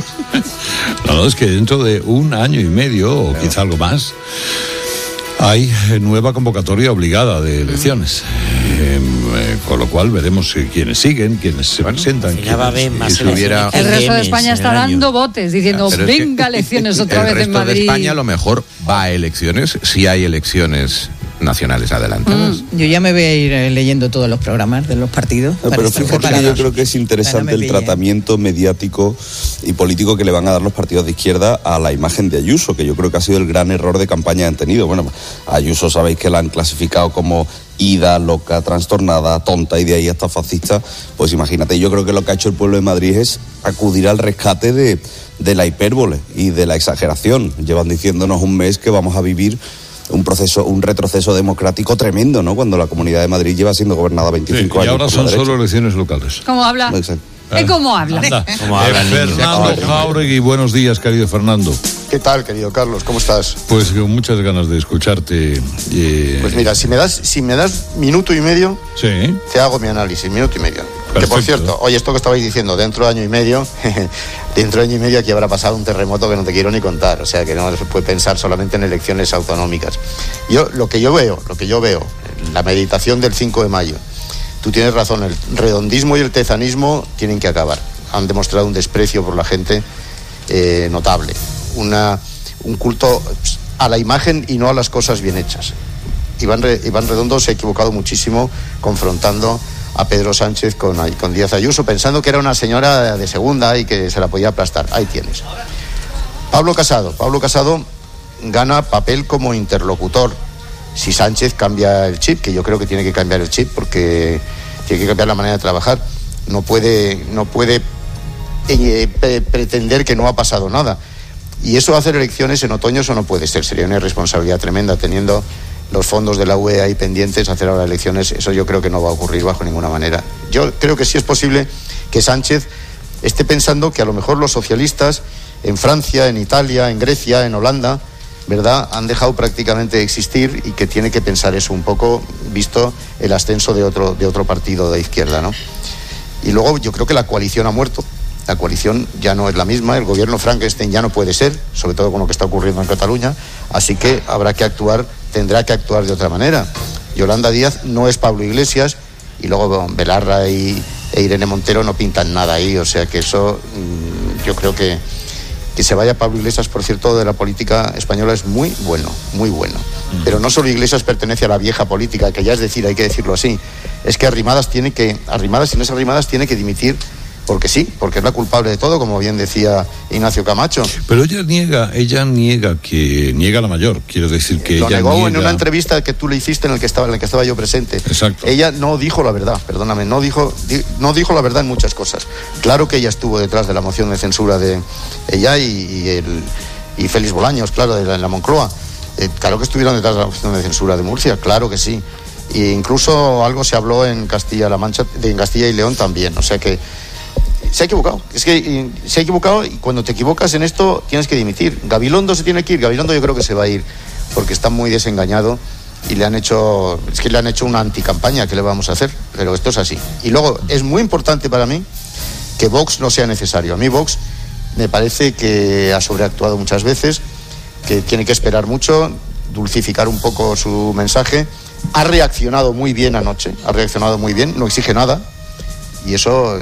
S14: No, no, es que dentro de un año y medio, o quizá algo más, hay nueva convocatoria obligada de elecciones. Eh, eh, con lo cual veremos eh, quiénes siguen, quiénes se bueno, presentan.
S4: Ya va a haber más
S3: si hubiera... El resto de España está dando botes diciendo venga elecciones otra vez en Madrid.
S15: El resto de España a lo mejor va a elecciones si hay elecciones nacionales adelantadas.
S12: Mm, yo ya me voy a ir eh, leyendo todos los programas de los partidos.
S5: No, pero fíjate que yo creo que es interesante el tratamiento mediático y político que le van a dar los partidos de izquierda a la imagen de Ayuso, que yo creo que ha sido el gran error de campaña que han tenido. Bueno, Ayuso sabéis que la han clasificado como ida, loca, trastornada, tonta, y de ahí hasta fascista. Pues imagínate, yo creo que lo que ha hecho el pueblo de Madrid es acudir al rescate de, de la hipérbole y de la exageración. Llevan diciéndonos un mes que vamos a vivir un proceso, un retroceso democrático tremendo, ¿no? Cuando la Comunidad de Madrid lleva siendo gobernada veinticinco
S14: sí,
S5: años.
S14: Y ahora son solo elecciones locales.
S3: ¿Cómo habla?
S5: Exacto.
S3: ¿Eh, ¿Cómo habla?
S14: Anda. ¿Cómo habla el niño? Fernando Jauregui, buenos días, querido Fernando.
S6: ¿Qué tal, querido Carlos? ¿Cómo estás?
S14: Pues con muchas ganas de escucharte. Eh...
S6: Pues mira, si me das, si me das minuto y medio,
S14: sí.
S6: te hago mi análisis, minuto y medio. Perfecto. Que por cierto, oye, esto que estabais diciendo, dentro de año y medio, dentro de año y medio aquí habrá pasado un terremoto que no te quiero ni contar, o sea que no se puede pensar solamente en elecciones autonómicas. Yo, lo que yo veo, lo que yo veo, la meditación del cinco de mayo, tú tienes razón, el redondismo y el tezanismo tienen que acabar. Han demostrado un desprecio por la gente eh, notable, una, un culto a la imagen y no a las cosas bien hechas. Iván, Re, Iván Redondo se ha equivocado muchísimo confrontando a Pedro Sánchez con, con Díaz Ayuso, pensando que era una señora de segunda y que se la podía aplastar. Ahí tienes. Pablo Casado. Pablo Casado gana papel como interlocutor. Si Sánchez cambia el chip, que yo creo que tiene que cambiar el chip porque tiene que cambiar la manera de trabajar. No puede, no puede eh, pre- pretender que no ha pasado nada. Y eso, hacer elecciones en otoño, eso no puede ser. Sería una irresponsabilidad tremenda teniendo los fondos de la U E ahí pendientes, hacer ahora elecciones. Eso yo creo que no va a ocurrir bajo ninguna manera. Yo creo que sí es posible que Sánchez esté pensando que a lo mejor los socialistas en Francia, en Italia, en Grecia, en Holanda, ¿verdad?, han dejado prácticamente de existir y que tiene que pensar eso un poco, visto el ascenso de otro, de otro partido de izquierda, ¿no? Y luego yo creo que la coalición ha muerto. La coalición ya no es la misma, el gobierno Frankenstein ya no puede ser, sobre todo con lo que está ocurriendo en Cataluña, así que habrá que actuar, tendrá que actuar de otra manera. Yolanda Díaz no es Pablo Iglesias y luego Belarra y, e Irene Montero no pintan nada ahí, o sea que eso mmm, yo creo que que se vaya Pablo Iglesias, por cierto, de la política española es muy bueno, muy bueno. Pero no solo Iglesias pertenece a la vieja política, que ya es decir, hay que decirlo así, es que Arrimadas tiene que, Arrimadas, Inés Arrimadas tiene que dimitir, porque sí, porque es la culpable de todo, como bien decía Ignacio Camacho.
S14: Pero ella niega, ella niega que, niega la mayor, quiero decir que
S6: Lo
S14: ella
S6: negó
S14: niega...
S6: en una entrevista que tú le hiciste en el que estaba, en el que estaba yo presente.
S14: Exacto.
S6: Ella no dijo la verdad, perdóname, no dijo, di, no dijo la verdad en muchas cosas. Claro que ella estuvo detrás de la moción de censura de ella y, y, el, y Félix Bolaños, claro, de la, en la Moncloa. Eh, claro que estuvieron detrás de la moción de censura de Murcia, claro que sí. E incluso algo se habló en Castilla-La Mancha, de, en Castilla y León también, o sea que se ha equivocado, es que se ha equivocado y cuando te equivocas en esto tienes que dimitir. Gabilondo se tiene que ir, Gabilondo yo creo que se va a ir porque está muy desengañado y le han hecho, es que le han hecho una anticampaña, ¿qué le vamos a hacer? Pero esto es así. Y luego es muy importante para mí que Vox no sea necesario. A mí Vox me parece que ha sobreactuado muchas veces, que tiene que esperar mucho, dulcificar un poco su mensaje. Ha reaccionado muy bien anoche, ha reaccionado muy bien, no exige nada y eso...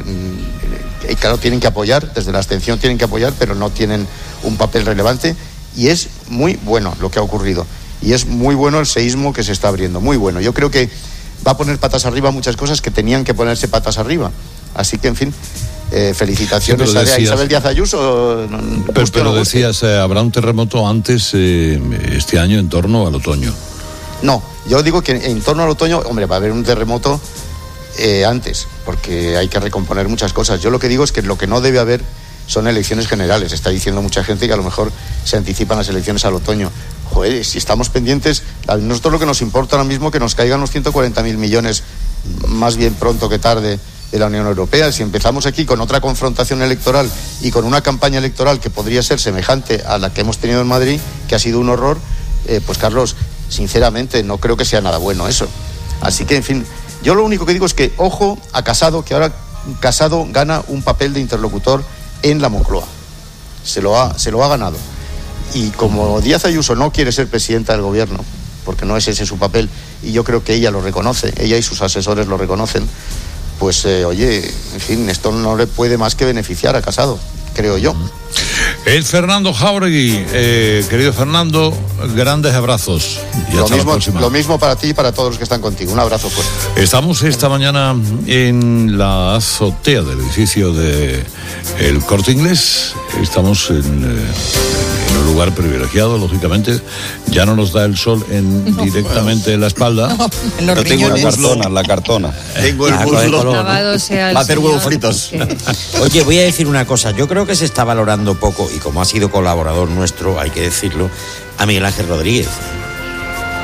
S6: Y claro, tienen que apoyar, desde la abstención tienen que apoyar, pero no tienen un papel relevante y es muy bueno lo que ha ocurrido y es muy bueno el seísmo que se está abriendo, muy bueno. Yo creo que va a poner patas arriba muchas cosas que tenían que ponerse patas arriba, así que en fin, eh, felicitaciones sí, decías, a Isabel Díaz Ayuso.
S14: Pero, pero decías, eh, habrá un terremoto antes eh, este año en torno al otoño.
S6: No, yo digo que en torno al otoño, hombre, va a haber un terremoto Eh, antes, porque hay que recomponer muchas cosas. Yo lo que digo es que lo que no debe haber son elecciones generales. Está diciendo mucha gente que a lo mejor se anticipan las elecciones al otoño. Joder, si estamos pendientes, a nosotros lo que nos importa ahora mismo es que nos caigan los ciento cuarenta mil millones más bien pronto que tarde de la Unión Europea. Si empezamos aquí con otra confrontación electoral y con una campaña electoral que podría ser semejante a la que hemos tenido en Madrid, que ha sido un horror, eh, pues Carlos, sinceramente no creo que sea nada bueno eso. Así que, en fin, yo lo único que digo es que ojo a Casado, que ahora Casado gana un papel de interlocutor en la Moncloa. Se lo ha, se lo ha ganado. Y como Díaz Ayuso no quiere ser presidenta del gobierno, porque no es ese su papel, y yo creo que ella lo reconoce, ella y sus asesores lo reconocen, pues eh, oye, en fin, esto no le puede más que beneficiar a Casado, creo yo.
S14: Es Fernando Jáuregui, eh, querido Fernando, grandes abrazos. Y
S6: lo, mismo, lo mismo para ti y para todos los que están contigo. Un abrazo fuerte.
S14: Estamos esta mañana en la azotea del edificio de El Corte Inglés. Estamos en, eh, en un lugar privilegiado, lógicamente. Ya no nos da el sol en, no, directamente en la espalda.
S12: No, en los
S5: no tengo la cartona, la cartona.
S13: Tengo el muslo. Va a hacer huevos fritos.
S4: Que... Oye, voy a decir una cosa. Yo creo que se está valorando poco, y como ha sido colaborador nuestro, hay que decirlo, a Miguel Ángel Rodríguez.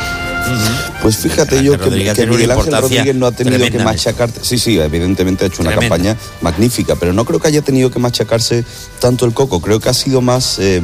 S5: Pues fíjate yo que, que Miguel Ángel Rodríguez no ha tenido que machacarte. Sí, sí, evidentemente ha hecho una Tremenda. campaña magnífica, pero no creo que haya tenido que machacarse tanto el coco. Creo que ha sido más eh,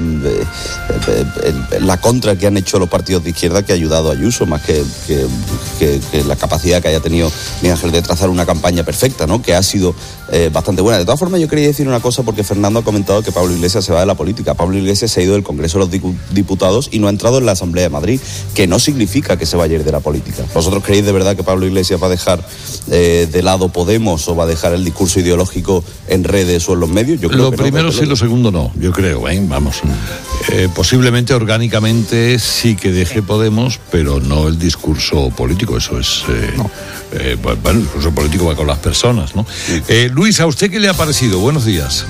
S5: eh, eh, la contra que han hecho los partidos de izquierda que ha ayudado a Ayuso, más que, que, que, que la capacidad que haya tenido Miguel Ángel de trazar una campaña perfecta, ¿no? Que ha sido eh, bastante buena. De todas formas, yo quería decir una cosa, porque Fernando ha comentado que Pablo Iglesias se va de la política. Pablo Iglesias se ha ido del Congreso de los Diputados y no ha entrado en la Asamblea de Madrid, que no significa que se vaya a ir de la política. ¿Vosotros creéis de verdad que Pablo Iglesias va a dejar eh, de lado Podemos o va a dejar el discurso ideológico en redes o en los medios? Yo creo
S14: lo
S5: que
S14: primero
S5: no,
S14: sí, lo segundo no, yo creo, ¿eh? Vamos. Eh, posiblemente orgánicamente sí que deje Podemos, pero no el discurso político, eso es... Eh, no. eh, bueno, el discurso político va con las personas, ¿no? Sí. Eh, Luis, ¿a usted qué le ha parecido? Buenos días.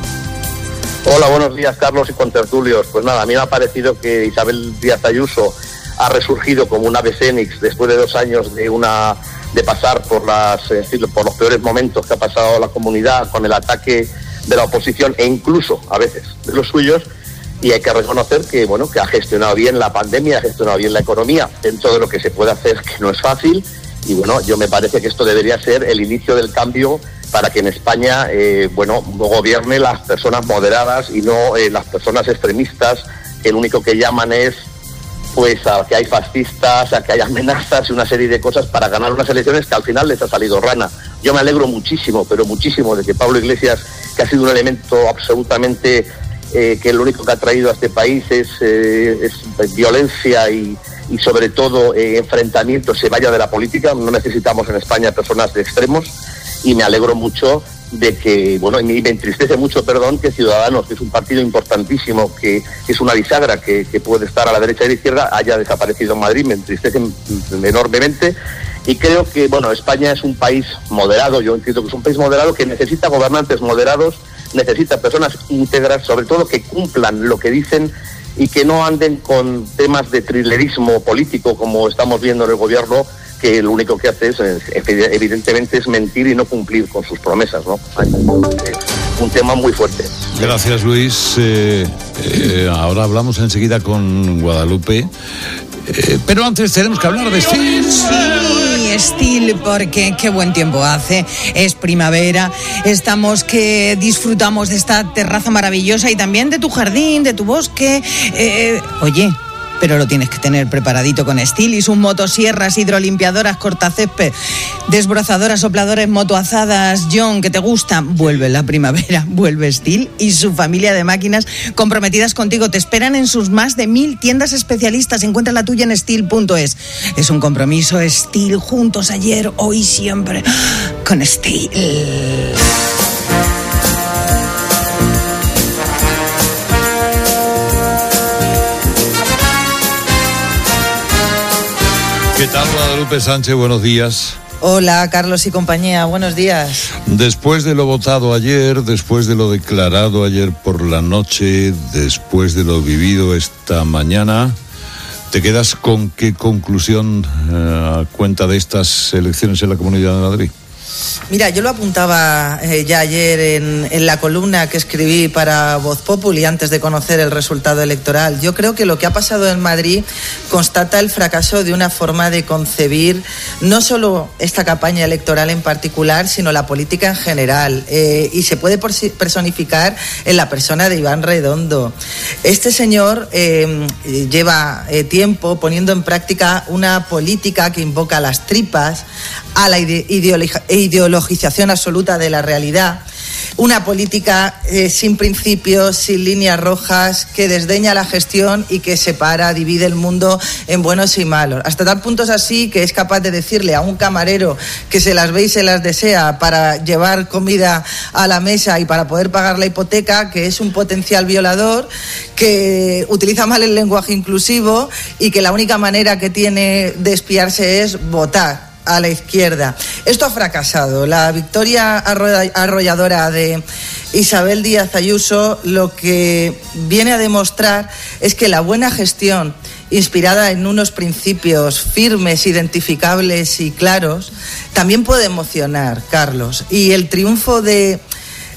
S7: Hola, buenos días, Carlos y contertulios. Pues nada, a mí me ha parecido que Isabel Díaz Ayuso ha resurgido como un ave fénix después de dos años de una de pasar por las eh, por los peores momentos que ha pasado la comunidad, con el ataque de la oposición e incluso a veces de los suyos, y hay que reconocer que bueno que ha gestionado bien la pandemia, ha gestionado bien la economía dentro de lo que se puede hacer, que no es fácil. Y bueno, yo me parece que esto debería ser el inicio del cambio para que en España, eh, bueno, gobierne las personas moderadas y no eh, las personas extremistas, que lo único que llaman es, pues, a que hay fascistas, a que hay amenazas y una serie de cosas para ganar unas elecciones que al final les ha salido rana. Yo me alegro muchísimo, pero muchísimo, de que Pablo Iglesias, que ha sido un elemento absolutamente, eh, que lo único que ha traído a este país es, eh, es violencia y... y sobre todo eh, enfrentamientos, se vaya de la política. No necesitamos en España personas de extremos, y me alegro mucho de que, bueno, y me entristece mucho, perdón, que Ciudadanos, que es un partido importantísimo, que, que es una bisagra que, que puede estar a la derecha y a la izquierda, haya desaparecido en Madrid. Me entristece enormemente, y creo que, bueno, España es un país moderado, yo entiendo que es un país moderado que necesita gobernantes moderados, necesita personas íntegras, sobre todo que cumplan lo que dicen y que no anden con temas de thrillerismo político como estamos viendo en el gobierno, que lo único que hace es, evidentemente, es mentir y no cumplir con sus promesas, ¿no? Un tema muy fuerte.
S14: Gracias, Luis. Eh, eh, ahora hablamos enseguida con Guadalupe. Eh, pero antes tenemos que hablar de Steel.
S12: Sí, Steel, porque qué buen tiempo hace. Es primavera. Estamos que disfrutamos de esta terraza maravillosa y también de tu jardín, de tu bosque. Eh, oye, pero lo tienes que tener preparadito con Steel y sus motosierras, hidrolimpiadoras, cortacésped, desbrozadoras, sopladores, motoazadas. John, que te gustan. Vuelve la primavera, vuelve Steel y su familia de máquinas comprometidas contigo. Te esperan en sus más de mil tiendas especialistas. Encuentra la tuya en steel punto es. Es un compromiso. Steel, juntos ayer, hoy y siempre. Con Steel.
S14: ¿Qué tal, Guadalupe Sánchez? Buenos días.
S8: Hola, Carlos y compañía. Buenos días.
S14: Después de lo votado ayer, después de lo declarado ayer por la noche, después de lo vivido esta mañana, ¿te quedas con qué conclusión eh, a cuenta de estas elecciones en la Comunidad de Madrid?
S8: Mira, yo lo apuntaba eh, ya ayer en, en la columna que escribí para Voz Populi antes de conocer el resultado electoral. Yo creo que lo que ha pasado en Madrid constata el fracaso de una forma de concebir no solo esta campaña electoral en particular, sino la política en general. Eh, y se puede personificar en la persona de Iván Redondo. Este señor eh, lleva eh, tiempo poniendo en práctica una política que invoca a las tripas, a la ide- ideología ideologización absoluta de la realidad, una política eh, sin principios, sin líneas rojas, que desdeña la gestión y que separa, divide el mundo en buenos y malos. Hasta tal punto es así que es capaz de decirle a un camarero que se las ve y se las desea para llevar comida a la mesa y para poder pagar la hipoteca, que es un potencial violador, que utiliza mal el lenguaje inclusivo y que la única manera que tiene de espiarse es votar a la izquierda. Esto ha fracasado. La victoria arrolladora de Isabel Díaz Ayuso lo que viene a demostrar es que la buena gestión, inspirada en unos principios firmes, identificables y claros, también puede emocionar, Carlos. Y el triunfo de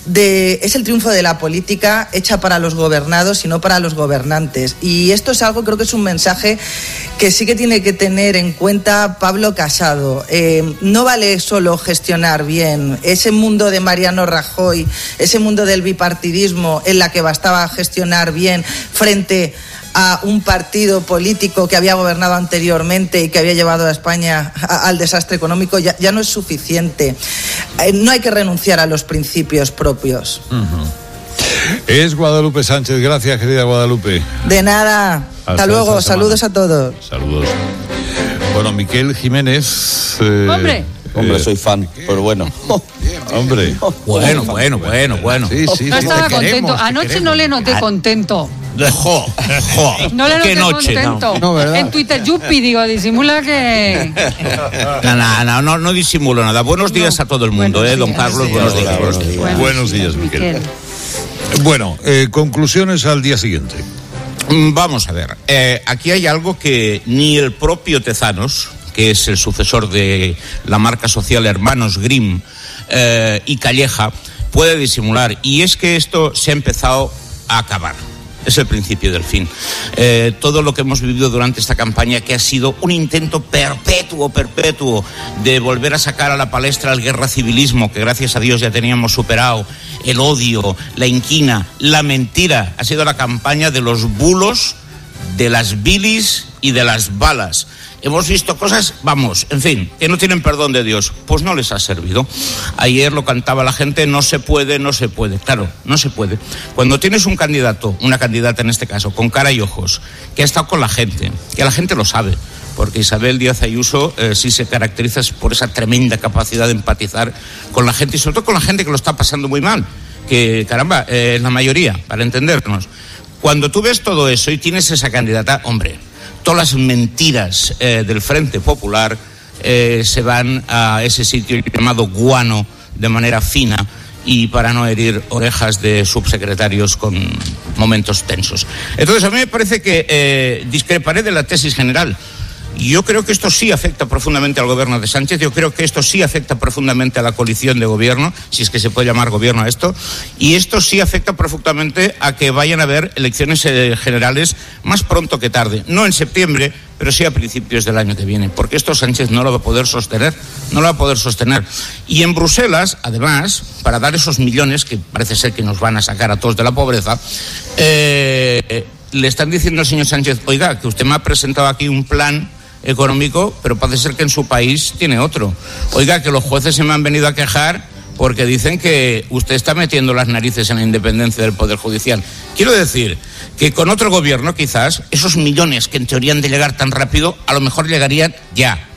S8: de, es el triunfo de la política hecha para los gobernados y no para los gobernantes. Y esto es algo, creo que es un mensaje que sí que tiene que tener en cuenta Pablo Casado. Eh, no vale solo gestionar bien ese mundo de Mariano Rajoy, ese mundo del bipartidismo en la que bastaba gestionar bien frente a un partido político que había gobernado anteriormente y que había llevado a España a, al desastre económico, ya, ya no es suficiente. Eh, no hay que renunciar a los principios propios. Uh-huh.
S14: Es Guadalupe Sánchez. Gracias, querida Guadalupe.
S8: De nada. Hasta, Hasta luego. Saludos a todos.
S14: Saludos. Bueno, Miquel Jiménez. Eh,
S3: ¡Hombre!
S5: Hombre, soy fan, pero bueno.
S14: Hombre.
S10: Bueno, bueno, bueno, bueno.
S14: Sí, sí,
S3: no
S14: sí,
S3: estaba
S14: te
S3: contento.
S14: queremos,
S3: Anoche no le noté contento.
S10: Jo, jo.
S3: No le noté
S10: ¿Qué noche?
S3: contento.
S10: No, ¿verdad?
S3: En Twitter, Yupi, digo, disimula que...
S10: No, no, no, no, no disimulo nada. Buenos días no. a todo el mundo, buenos ¿eh, don días. Carlos? Buenos días.
S14: Hola, buenos días, buenos, buenos días Miquel. Miquel. Bueno, eh, conclusiones al día siguiente.
S10: Vamos a ver. Eh, aquí hay algo que ni el propio Tezanos, que es el sucesor de la marca social Hermanos Grimm eh, y Calleja, puede disimular. Y es que esto se ha empezado a acabar. Es el principio del fin. Eh, todo lo que hemos vivido durante esta campaña, que ha sido un intento perpetuo, perpetuo, de volver a sacar a la palestra el guerra civilismo, que gracias a Dios ya teníamos superado, el odio, la inquina, la mentira, ha sido la campaña de los bulos, de las bilis y de las balas. Hemos visto cosas, vamos, en fin, que no tienen perdón de Dios. Pues no les ha servido. Ayer lo cantaba la gente, no se puede, no se puede. Claro, no se puede. Cuando tienes un candidato, una candidata en este caso, con cara y ojos, que ha estado con la gente, que la gente lo sabe, porque Isabel Díaz Ayuso eh, sí se caracteriza por esa tremenda capacidad de empatizar con la gente, y sobre todo con la gente que lo está pasando muy mal, que, caramba, eh, es la mayoría, para entendernos. Cuando tú ves todo eso y tienes esa candidata, hombre, todas las mentiras eh, del Frente Popular eh, se van a ese sitio llamado guano de manera fina y para no herir orejas de subsecretarios con momentos tensos. Entonces, a mí me parece que eh, discreparé de la tesis general. Yo creo que esto sí afecta profundamente al gobierno de Sánchez, yo creo que esto sí afecta profundamente a la coalición de gobierno, si es que se puede llamar gobierno a esto, y esto sí afecta profundamente a que vayan a haber elecciones eh, generales más pronto que tarde, no en septiembre, pero sí a principios del año que viene, porque esto Sánchez no lo va a poder sostener, no lo va a poder sostener. Y en Bruselas, además, para dar esos millones, que parece ser que nos van a sacar a todos de la pobreza, eh, le están diciendo al señor Sánchez, oiga, que usted me ha presentado aquí un plan económico, pero parece ser que en su país tiene otro. Oiga, que los jueces se me han venido a quejar porque dicen que usted está metiendo las narices en la independencia del Poder Judicial. Quiero decir que con otro gobierno, quizás, esos millones que en teoría han de llegar tan rápido, a lo mejor llegarían ya.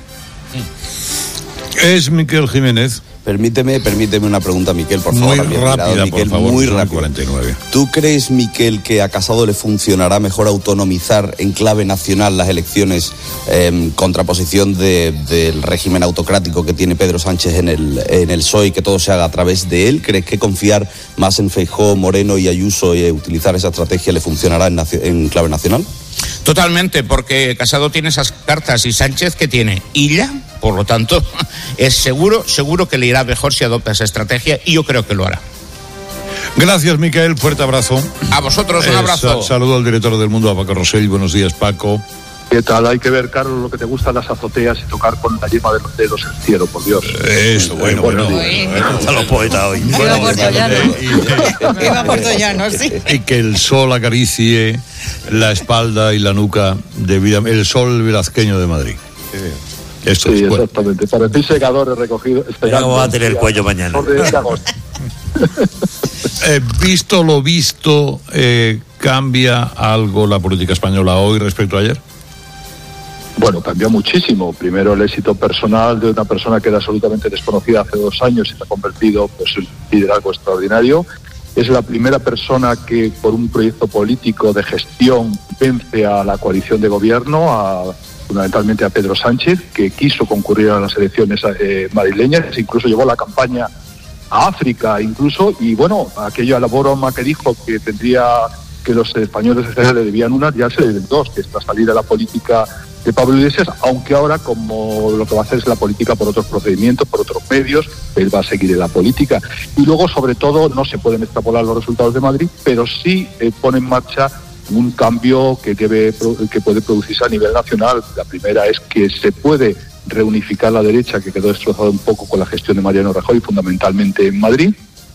S14: Es Miquel Jiménez.
S5: Permíteme, permíteme una pregunta, Miquel, por favor.
S14: Muy rápida,
S5: Miquel,
S14: por favor,
S5: muy rápido.
S14: cuarenta y nueve.
S5: ¿Tú crees, Miquel, que a Casado le funcionará mejor autonomizar en clave nacional las elecciones eh, en contraposición de, del régimen autocrático que tiene Pedro Sánchez en el, en el P S O E y que todo se haga a través de él? ¿Crees que confiar más en Feijóo, Moreno y Ayuso y utilizar esa estrategia le funcionará en, en clave nacional?
S10: Totalmente, porque Casado tiene esas cartas y Sánchez que tiene Illa, por lo tanto, es seguro, seguro que le irá mejor si adopta esa estrategia y yo creo que lo hará.
S14: Gracias, Miquel, fuerte abrazo.
S10: A vosotros, un
S14: eh,
S10: abrazo.
S14: Sa- saludo al director del Mundo, a Paco Rosell. Buenos días, Paco.
S11: ¿Qué tal? Hay que ver, Carlos, lo que te gustan las azoteas y tocar con la yema de los dedos el cielo, por Dios.
S14: Eso, bueno, bueno.
S11: Están los poetas hoy.
S3: Viva Puertollano.
S12: Viva Puertollano, sí.
S14: Y que el sol acaricie la espalda y la nuca de vida, el sol velazqueño de Madrid. Esto
S11: sí,
S14: es, bueno.
S11: exactamente. Para ti segadores recogidos.
S4: Ya vamos a tener el cuello mañana.
S14: eh, visto lo visto, eh, ¿cambia algo la política española hoy respecto a ayer?
S11: Bueno, cambió muchísimo. Primero, el éxito personal de una persona que era absolutamente desconocida hace dos años y se ha convertido pues, en un liderazgo extraordinario. Es la primera persona que, por un proyecto político de gestión, vence a la coalición de gobierno, a, fundamentalmente a Pedro Sánchez, que quiso concurrir a las elecciones eh, madrileñas, incluso llevó la campaña a África, incluso, y bueno, aquello a la broma que dijo que tendría que los españoles le debían una, ya se le deben dos, que es la salida de la política de Pablo Iglesias, aunque ahora, como lo que va a hacer es la política por otros procedimientos, por otros medios, él va a seguir en la política. Y luego, sobre todo, no se pueden extrapolar los resultados de Madrid, pero sí eh, pone en marcha un cambio que, debe, que puede producirse a nivel nacional. La primera es que se puede reunificar la derecha, que quedó destrozada un poco con la gestión de Mariano Rajoy, fundamentalmente en Madrid,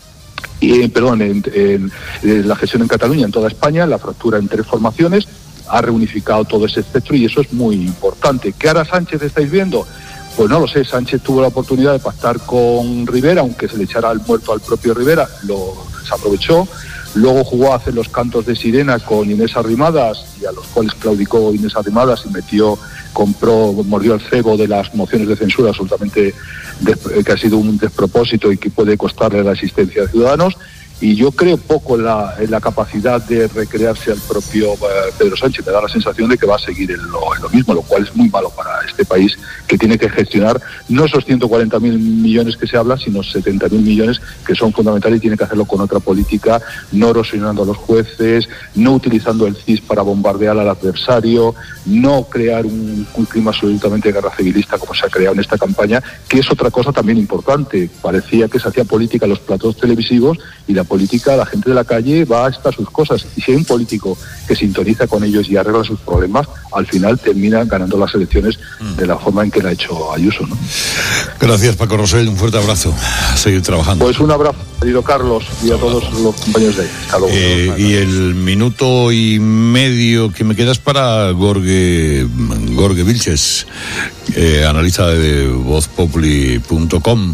S11: y, perdón, en, en, en la gestión en Cataluña, en toda España, la fractura en tres formaciones, ha reunificado todo ese espectro y eso es muy importante. ¿Qué hará Sánchez, estáis viendo? Pues no lo sé, Sánchez tuvo la oportunidad de pactar con Rivera, aunque se le echara el muerto al propio Rivera, lo desaprovechó. Luego jugó a hacer los cantos de sirena con Inés Arrimadas, y a los cuales claudicó Inés Arrimadas y metió, compró, mordió el cebo de las mociones de censura, absolutamente des, que ha sido un despropósito y que puede costarle la existencia de Ciudadanos. Y yo creo poco en la, en la capacidad de recrearse al propio eh, Pedro Sánchez. Me da la sensación de que va a seguir en lo, en lo mismo, lo cual es muy malo para este país, que tiene que gestionar no esos ciento cuarenta mil millones que se habla, sino setenta mil millones que son fundamentales, y tiene que hacerlo con otra política, no erosionando a los jueces, no utilizando el C I S para bombardear al adversario, no crear un, un clima absolutamente de guerra civilista como se ha creado en esta campaña, que es otra cosa también importante. Parecía que se hacía política en los platós televisivos y la política, la gente de la calle va hasta sus cosas, y si hay un político que sintoniza con ellos y arregla sus problemas, al final termina ganando las elecciones mm. de la forma en que la ha hecho Ayuso, ¿no?
S14: Gracias, Paco Rosell, un fuerte abrazo, a seguir trabajando.
S11: Pues un abrazo, querido Carlos, y a todos los compañeros de ahí. Hasta luego.
S14: Eh, y el minuto y medio que me queda es para Jorge, Jorge Vilches, eh, analista de voz populi punto com.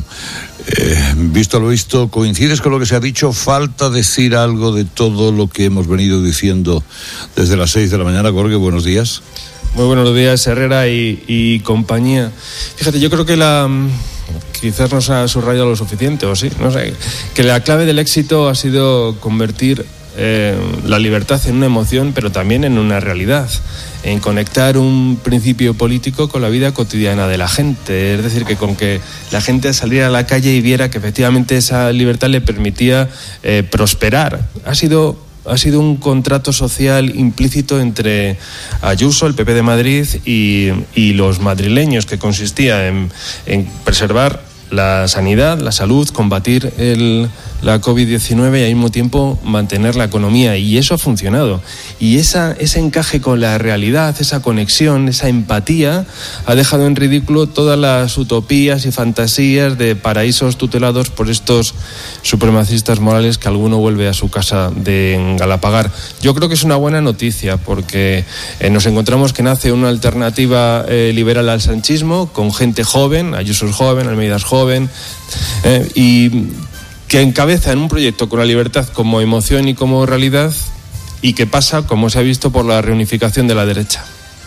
S14: Eh, visto lo visto, ¿coincides con lo que se ha dicho? ¿Falta decir algo de todo lo que hemos venido diciendo desde las seis de la mañana? Jorge, buenos días.
S2: Muy buenos días, Herrera y, y compañía. Fíjate, yo creo que la... quizás no se ha subrayado lo suficiente, o sí, no sé, que la clave del éxito ha sido convertir eh, la libertad en una emoción, pero también en una realidad, en conectar un principio político con la vida cotidiana de la gente. Es decir, que con que la gente saliera a la calle y viera que efectivamente esa libertad le permitía eh, prosperar. Ha sido, ha sido un contrato social implícito entre Ayuso, el P P de Madrid, y, y los madrileños, que consistía en, en preservar la sanidad, la salud, combatir el, la covid diecinueve y al mismo tiempo mantener la economía, y eso ha funcionado. Y esa, ese encaje con la realidad, esa conexión, esa empatía, ha dejado en ridículo todas las utopías y fantasías de paraísos tutelados por estos supremacistas morales que alguno vuelve a su casa de Galapagar. Yo creo que es una buena noticia, porque eh, nos encontramos que nace una alternativa eh, liberal al sanchismo, con gente joven, Ayuso es joven, Almeida es joven, eh, y que encabeza en un proyecto con la libertad como emoción y como realidad, y que pasa, como se ha visto, por la reunificación de la derecha.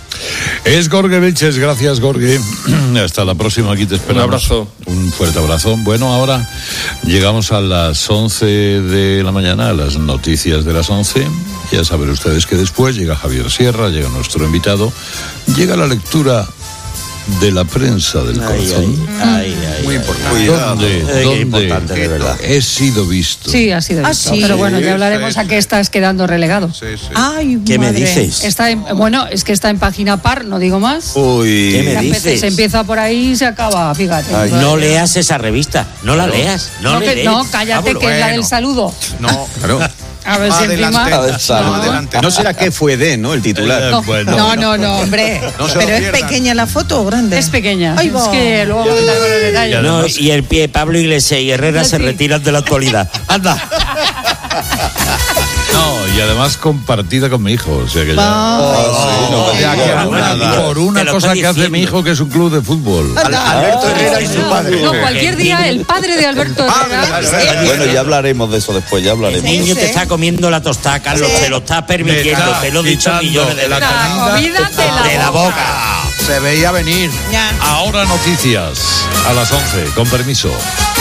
S14: Es Jorge Vilches, gracias, Jorge. Hasta la próxima, aquí te esperamos.
S2: Un abrazo.
S14: Un fuerte abrazo. Bueno, ahora llegamos a las once de la mañana, a las noticias de las once. Ya saben ustedes que después llega Javier Sierra, llega nuestro invitado, llega la lectura de la prensa del
S4: ay,
S14: corazón.
S4: Ay, ay, ay,
S14: muy importante. ¿Dónde,
S4: ay,
S14: dónde
S4: importante, de verdad.
S14: he sido visto?
S3: Sí, ha sido visto.
S12: Ah, ¿sí?
S3: Pero bueno, ya hablaremos a qué estás quedando relegado.
S2: Sí, sí.
S12: Ay,
S4: ¿Qué
S12: madre.
S4: me dices?
S3: Está en, bueno, es que está en página par, no digo más.
S4: Uy, ¿qué me
S3: Las veces
S4: dices?
S3: se empieza por ahí y se acaba, fíjate.
S4: Ay, no leas esa revista, no la leas. No,
S3: No,
S4: le
S3: que-
S4: lees.
S3: no, cállate,
S15: Ah,
S3: que es la
S15: bueno.
S3: del saludo.
S15: No, claro.
S3: A ver si encima...
S15: No, adelante.
S13: No será que fue de, ¿no? El titular.
S3: No,
S14: Bueno,
S12: No, no, no, hombre.
S15: No se lo
S12: ¿Pero es
S15: pierdan.
S12: pequeña la foto o grande?
S3: Es pequeña.
S12: Ahí
S3: Es
S12: va.
S3: que luego comentaremos los detalles.
S4: No, y el pie, Pablo Iglesias y Herrera se
S3: Sí.
S4: retiran de la actualidad. Anda.
S14: No, y además compartida con mi hijo, o sea que ya...
S12: Ah.
S14: No, o sea, que por una, por una
S4: Te lo
S14: cosa
S4: estoy
S14: que hace
S4: diciendo.
S14: mi hijo, que es un club de fútbol.
S13: Alberto Herrera y su padre.
S3: No, cualquier día el padre de Alberto Herrera...
S5: Bueno, ya hablaremos de eso después, ya
S4: El
S5: hablaremos.
S4: niño te está comiendo la tostada, Carlos, te lo está permitiendo,
S14: está
S4: te lo he dicho
S14: quitando
S4: millones de
S14: la
S4: veces.
S3: La comida de la,
S4: De la
S3: boca.
S4: boca.
S15: Se veía venir.
S12: Ya.
S14: Ahora noticias, a las once, con permiso.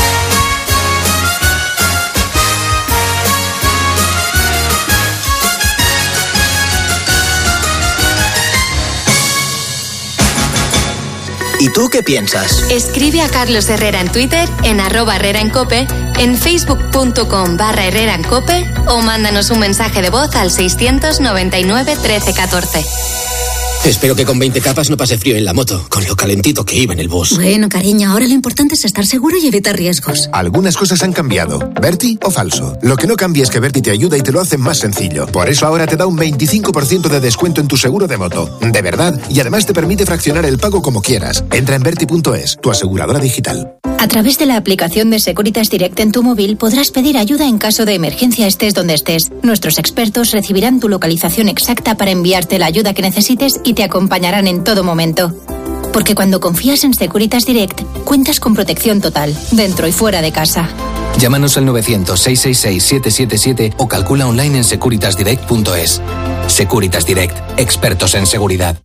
S1: ¿Y tú qué piensas?
S26: Escribe a Carlos Herrera en Twitter, en arroba Herrera en Cope, en facebook.com barra Herrera en Cope, o mándanos un mensaje de voz al seiscientos noventa y nueve trece catorce.
S9: Espero que con veinte capas no pase frío en la moto, con lo calentito que iba en el bus.
S16: Bueno, cariño, ahora lo importante es estar seguro y evitar riesgos.
S17: Algunas cosas han cambiado. ¿Berti o falso? Lo que no cambia es que Berti te ayuda y te lo hace más sencillo. Por eso ahora te da un veinticinco por ciento de descuento en tu seguro de moto. De verdad. Y además te permite fraccionar el pago como quieras. Entra en berti punto es, tu aseguradora digital.
S16: A través de la aplicación de Securitas Direct en tu móvil podrás pedir ayuda en caso de emergencia estés donde estés. Nuestros expertos recibirán tu localización exacta para enviarte la ayuda que necesites y te acompañarán en todo momento. Porque cuando confías en Securitas Direct, cuentas con protección total, dentro y fuera de casa.
S18: Llámanos al novecientos, seiscientos sesenta y seis, siete siete siete o calcula online en securitas direct punto es. Securitas Direct, expertos en seguridad.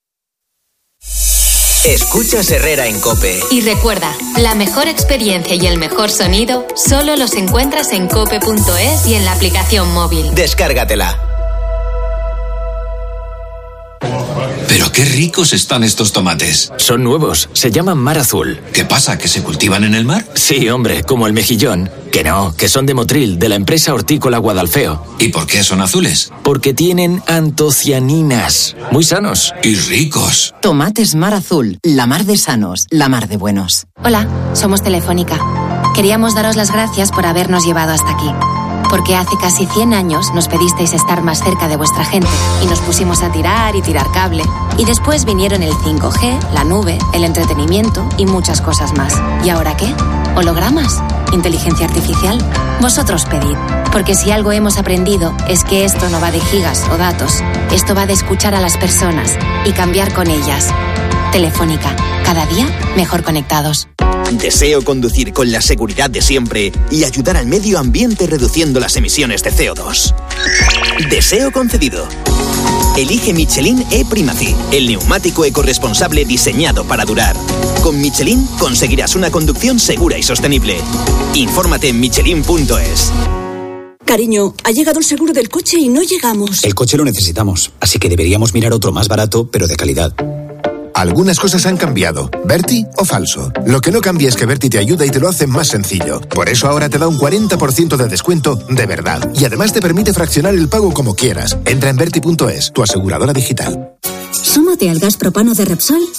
S1: Escuchas Herrera en COPE.
S26: Y recuerda, la mejor experiencia y el mejor sonido solo los encuentras en cope punto es y en la aplicación móvil.
S1: Descárgatela.
S19: Pero qué ricos están estos tomates.
S20: Son nuevos, se llaman mar azul.
S19: ¿Qué pasa, que se cultivan en el mar?
S20: Sí, hombre, como el mejillón. Que no, que son de Motril, de la empresa hortícola Guadalfeo.
S19: ¿Y por qué son azules?
S20: Porque tienen antocianinas. Muy sanos.
S19: Y ricos.
S21: Tomates mar azul, la mar de sanos, la mar de buenos.
S22: Hola, somos Telefónica. Queríamos daros las gracias por habernos llevado hasta aquí. Porque hace casi cien años nos pedisteis estar más cerca de vuestra gente y nos pusimos a tirar y tirar cable. Y después vinieron el cinco G, la nube, el entretenimiento y muchas cosas más. ¿Y ahora qué? ¿Hologramas? ¿Inteligencia artificial? Vosotros pedid. Porque si algo hemos aprendido es que esto no va de gigas o datos. Esto va de escuchar a las personas y cambiar con ellas. Telefónica, cada día mejor conectados.
S1: Deseo conducir con la seguridad de siempre y ayudar al medio ambiente reduciendo las emisiones de C O dos. Deseo concedido. Elige Michelin E-Primacy, el neumático ecorresponsable diseñado para durar. Con Michelin conseguirás una conducción segura y sostenible. Infórmate en michelin punto es.
S23: Cariño, ha llegado el seguro del coche y no llegamos.
S24: El coche lo necesitamos, así que deberíamos mirar otro más barato, pero de calidad.
S17: Algunas cosas han cambiado. ¿Berti o falso? Lo que no cambia es que Berti te ayuda y te lo hace más sencillo. Por eso ahora te da un cuarenta por ciento de descuento de verdad. Y además te permite fraccionar el pago como quieras. Entra en berti punto es, tu aseguradora digital.
S23: Súmate al gas propano de Repsol